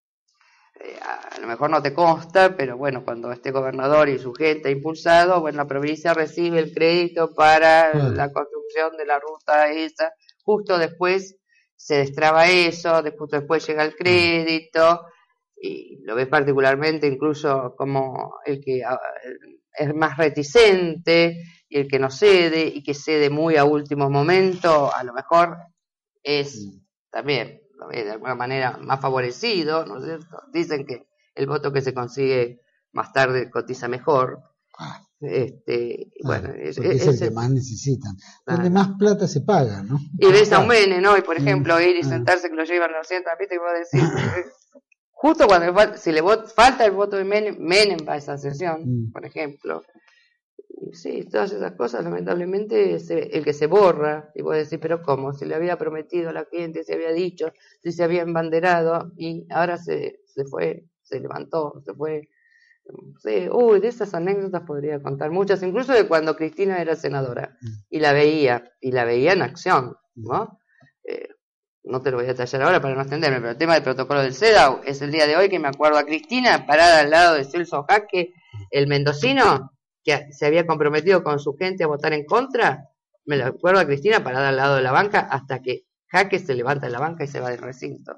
a lo mejor no te consta, pero bueno, cuando este gobernador y su gente ha impulsado, bueno, la provincia recibe el crédito para ah. la construcción de la ruta esa, justo después se destraba eso, después, después llega el crédito, y lo ves particularmente incluso como el que es más reticente, y el que no cede, y que cede muy a último momento, a lo mejor es también, lo ves de alguna manera, más favorecido, ¿no es cierto? Dicen que el voto que se consigue más tarde cotiza mejor. Ah. Este, ah, bueno, es, es, es el que más necesitan. Donde ah. más plata se paga, ¿no? Y ves a un Menem, ¿no? Y por ejemplo, ir y sentarse que lo llevan a los cientos, ¿viste? Y vos decís, justo cuando si le vot, falta el voto de Menem, Menem va a esa sesión, mm. por ejemplo. Sí, todas esas cosas, lamentablemente, se, el que se borra, y vos decís, pero ¿cómo? Se le había prometido a la gente, se había dicho, si se había embanderado, y ahora se, se fue, se levantó, se fue. Sí, uy, de esas anécdotas podría contar muchas, incluso de cuando Cristina era senadora, y la veía, y la veía en acción, ¿no? Eh, no te lo voy a detallar ahora para no extenderme, pero el tema del protocolo del CEDAW es el día de hoy que me acuerdo a Cristina parada al lado de Celso Jaque, el mendocino, que se había comprometido con su gente a votar en contra. Me lo acuerdo a Cristina parada al lado de la banca hasta que Jaque se levanta de la banca y se va del recinto.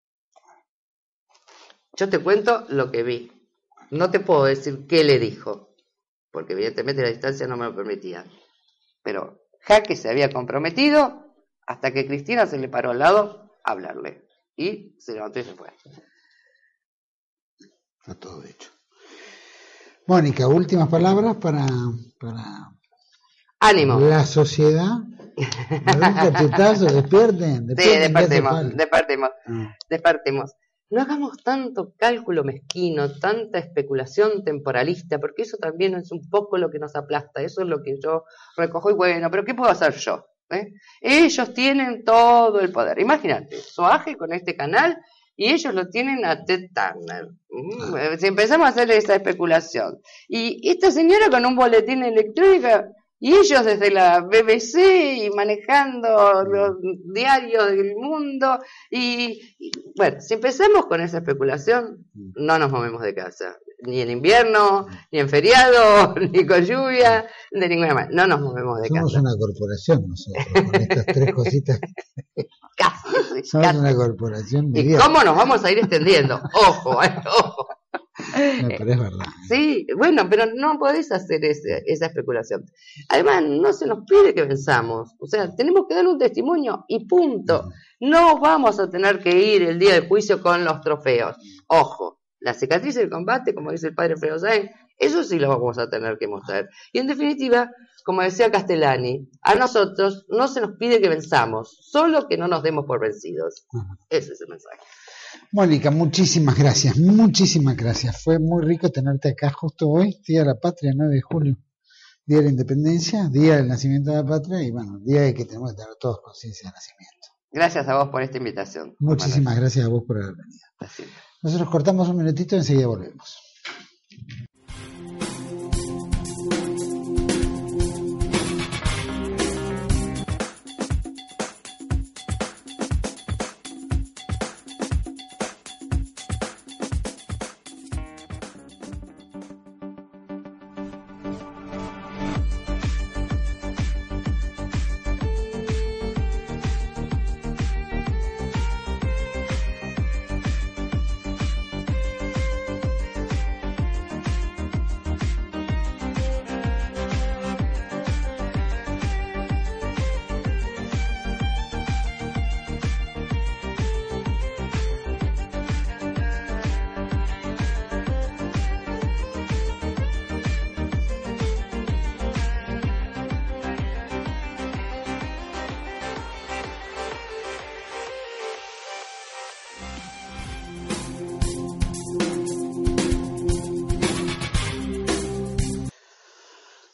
Yo te cuento lo que vi. No te puedo decir qué le dijo, porque evidentemente la distancia no me lo permitía. Pero Jaque se había comprometido hasta que Cristina se le paró al lado a hablarle. Y se levantó y se fue. Está todo hecho. Mónica, últimas palabras para, para ánimo. La sociedad. Tutazo, despierten, despierten. Sí, despertemos, despertemos, ah. despertemos. No hagamos tanto cálculo mezquino, tanta especulación temporalista, porque eso también es un poco lo que nos aplasta. Eso es lo que yo recojo y bueno, pero ¿qué puedo hacer yo? ¿Eh? Ellos tienen todo el poder. Imagínate, Soaje con este canal. Y ellos lo tienen a Ted Turner. Mm, si empezamos a hacer esa especulación. Y esta señora con un boletín electrónico, y ellos desde la B B C y manejando los diarios del mundo. Y, y bueno, si empezamos con esa especulación, no nos movemos de casa. Ni en invierno, ni en feriado, ni con lluvia, de ninguna manera. No nos movemos de Somos casa. Somos una corporación nosotros, con estas tres cositas. Casi, Somos casi. una corporación. ¿Y bien. Cómo nos vamos a ir extendiendo? Ojo, eh, ojo. No, pero es verdad. Sí, bueno, pero no podés hacer ese, esa especulación. Además, no se nos pide que venzamos. O sea, tenemos que dar un testimonio y punto. No vamos a tener que ir el día del juicio con los trofeos. Ojo, la cicatriz del combate, como dice el padre Fredo Sáenz, eso sí lo vamos a tener que mostrar. Y en definitiva, como decía Castellani, a nosotros no se nos pide que venzamos, solo que no nos demos por vencidos. Uh-huh. Ese es el mensaje. Mónica, muchísimas gracias, muchísimas gracias. Fue muy rico tenerte acá justo hoy, Día de la Patria, nueve de julio, Día de la Independencia, Día del Nacimiento de la Patria y bueno, día de que tenemos que tener todos conciencia del nacimiento. Gracias a vos por esta invitación. Muchísimas gracias a vos por haber venido. Así. Nosotros cortamos un minutito y enseguida volvemos.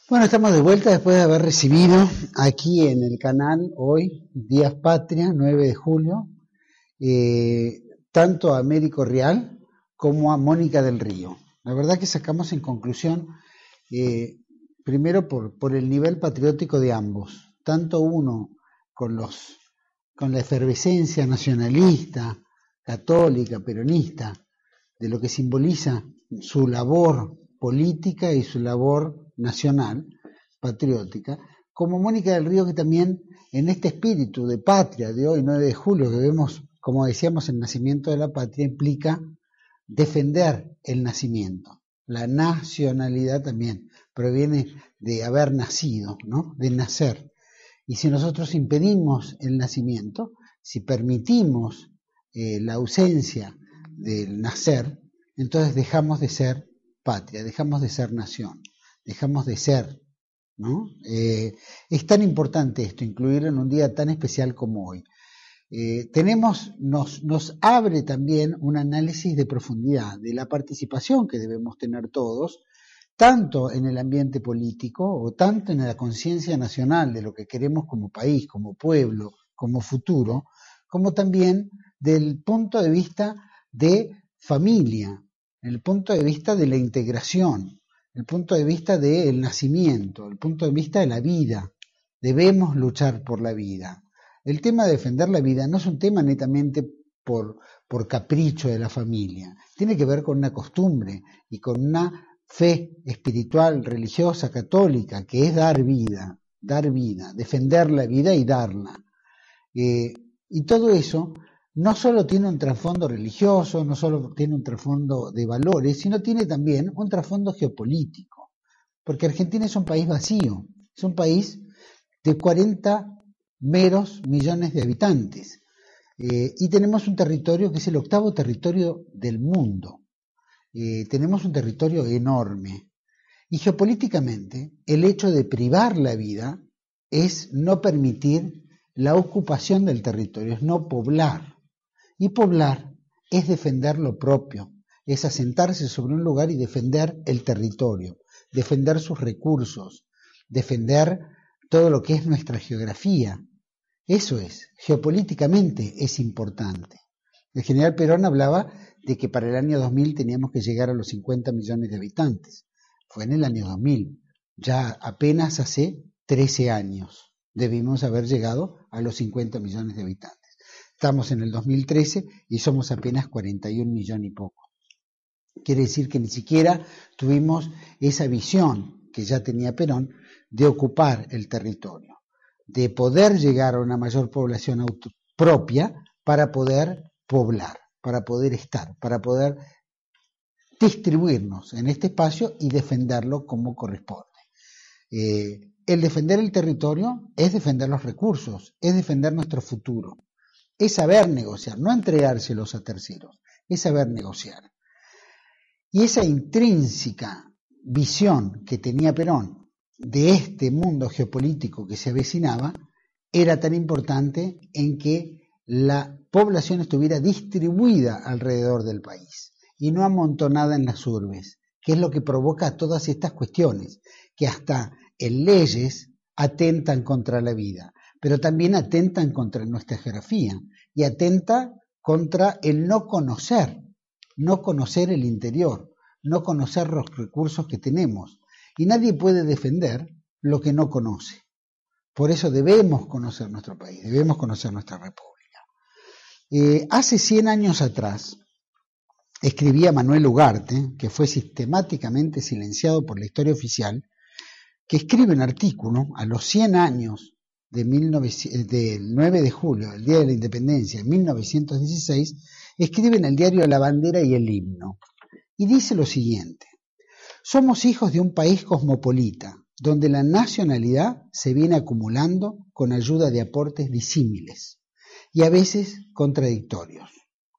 Bueno, estamos de vuelta después de haber recibido aquí en el canal hoy, Días Patria, nueve de julio, eh, tanto a Américo Rial como a Mónica del Río. La verdad que sacamos en conclusión, eh, primero por, por el nivel patriótico de ambos, tanto uno con, los, con la efervescencia nacionalista, católica, peronista, de lo que simboliza su labor política y su labor nacional, patriótica, como Mónica del Río, que también en este espíritu de patria de hoy, nueve de julio, que vemos, como decíamos, el nacimiento de la patria, implica defender el nacimiento. La nacionalidad también proviene de haber nacido, ¿no? De nacer. Y si nosotros impedimos el nacimiento, si permitimos eh, la ausencia del nacer, entonces dejamos de ser patria, dejamos de ser nación, dejamos de ser, ¿no? Eh, es tan importante esto, incluirlo en un día tan especial como hoy. Eh, tenemos, nos, nos abre también un análisis de profundidad de la participación que debemos tener todos, tanto en el ambiente político o tanto en la conciencia nacional de lo que queremos como país, como pueblo, como futuro, como también del punto de vista de familia, el punto de vista de la integración, el punto de vista del nacimiento, el punto de vista de la vida. Debemos luchar por la vida. El tema de defender la vida no es un tema netamente por, por capricho de la familia, tiene que ver con una costumbre y con una fe espiritual, religiosa, católica, que es dar vida, dar vida, defender la vida y darla. Eh, y todo eso no solo tiene un trasfondo religioso, no solo tiene un trasfondo de valores, sino tiene también un trasfondo geopolítico, porque Argentina es un país vacío, es un país de cuarenta meros millones de habitantes, eh, y tenemos un territorio que es el octavo territorio del mundo, eh, tenemos un territorio enorme, y geopolíticamente el hecho de privar la vida es no permitir la ocupación del territorio, es no poblar. Y poblar es defender lo propio, es asentarse sobre un lugar y defender el territorio, defender sus recursos, defender todo lo que es nuestra geografía. Eso es, geopolíticamente es importante. El general Perón hablaba de que para el año dos mil teníamos que llegar a los cincuenta millones de habitantes. Fue en el año dos mil, ya apenas hace trece años debimos haber llegado a los cincuenta millones de habitantes. Estamos en el dos mil trece y somos apenas cuarenta y un millones y poco. Quiere decir que ni siquiera tuvimos esa visión que ya tenía Perón de ocupar el territorio, de poder llegar a una mayor población auto- propia para poder poblar, para poder estar, para poder distribuirnos en este espacio y defenderlo como corresponde. Eh, el defender el territorio es defender los recursos, es defender nuestro futuro. Es saber negociar, no entregárselos a terceros, es saber negociar. Y esa intrínseca visión que tenía Perón de este mundo geopolítico que se avecinaba era tan importante en que la población estuviera distribuida alrededor del país y no amontonada en las urbes, que es lo que provoca todas estas cuestiones, que hasta en leyes atentan contra la vida, pero también atentan contra nuestra geografía y atenta contra el no conocer, no conocer el interior, no conocer los recursos que tenemos. Y nadie puede defender lo que no conoce. Por eso debemos conocer nuestro país, debemos conocer nuestra república. Eh, hace cien años atrás escribía Manuel Ugarte, que fue sistemáticamente silenciado por la historia oficial, que escribe un artículo a los cien años de mil novecientos, del nueve de julio, el Día de la Independencia, en mil novecientos dieciséis, escribe en el diario La Bandera y el Himno, y dice lo siguiente: somos hijos de un país cosmopolita, donde la nacionalidad se viene acumulando con ayuda de aportes disímiles y a veces contradictorios,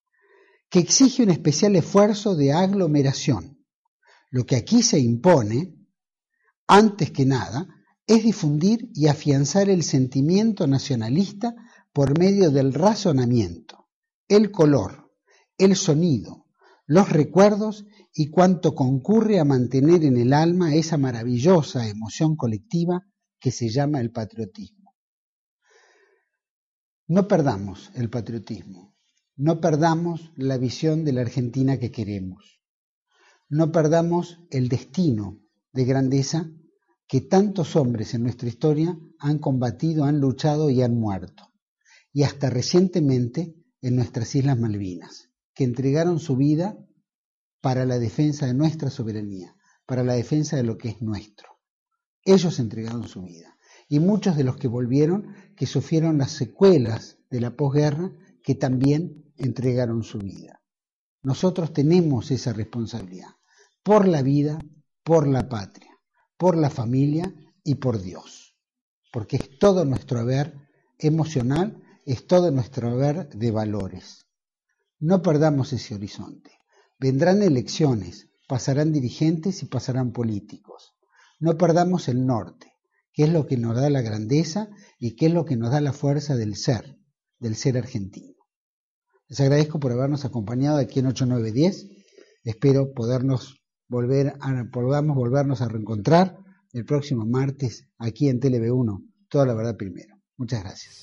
que exige un especial esfuerzo de aglomeración. Lo que aquí se impone, antes que nada, es difundir y afianzar el sentimiento nacionalista por medio del razonamiento, el color, el sonido, los recuerdos y cuanto concurre a mantener en el alma esa maravillosa emoción colectiva que se llama el patriotismo. No perdamos el patriotismo, no perdamos la visión de la Argentina que queremos, no perdamos el destino de grandeza que tantos hombres en nuestra historia han combatido, han luchado y han muerto, y hasta recientemente en nuestras Islas Malvinas, que entregaron su vida para la defensa de nuestra soberanía, para la defensa de lo que es nuestro. Ellos entregaron su vida. Y muchos de los que volvieron, que sufrieron las secuelas de la posguerra, que también entregaron su vida. Nosotros tenemos esa responsabilidad, por la vida, por la patria, por la familia y por Dios. Porque es todo nuestro haber emocional, es todo nuestro haber de valores. No perdamos ese horizonte. Vendrán elecciones, pasarán dirigentes y pasarán políticos. No perdamos el norte, que es lo que nos da la grandeza y que es lo que nos da la fuerza del ser, del ser argentino. Les agradezco por habernos acompañado aquí en ocho nueve diez. Espero podernos volver a, podamos volvernos a reencontrar el próximo martes aquí en T L V uno. Toda la verdad primero. Muchas gracias.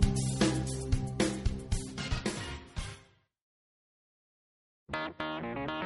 Thank you.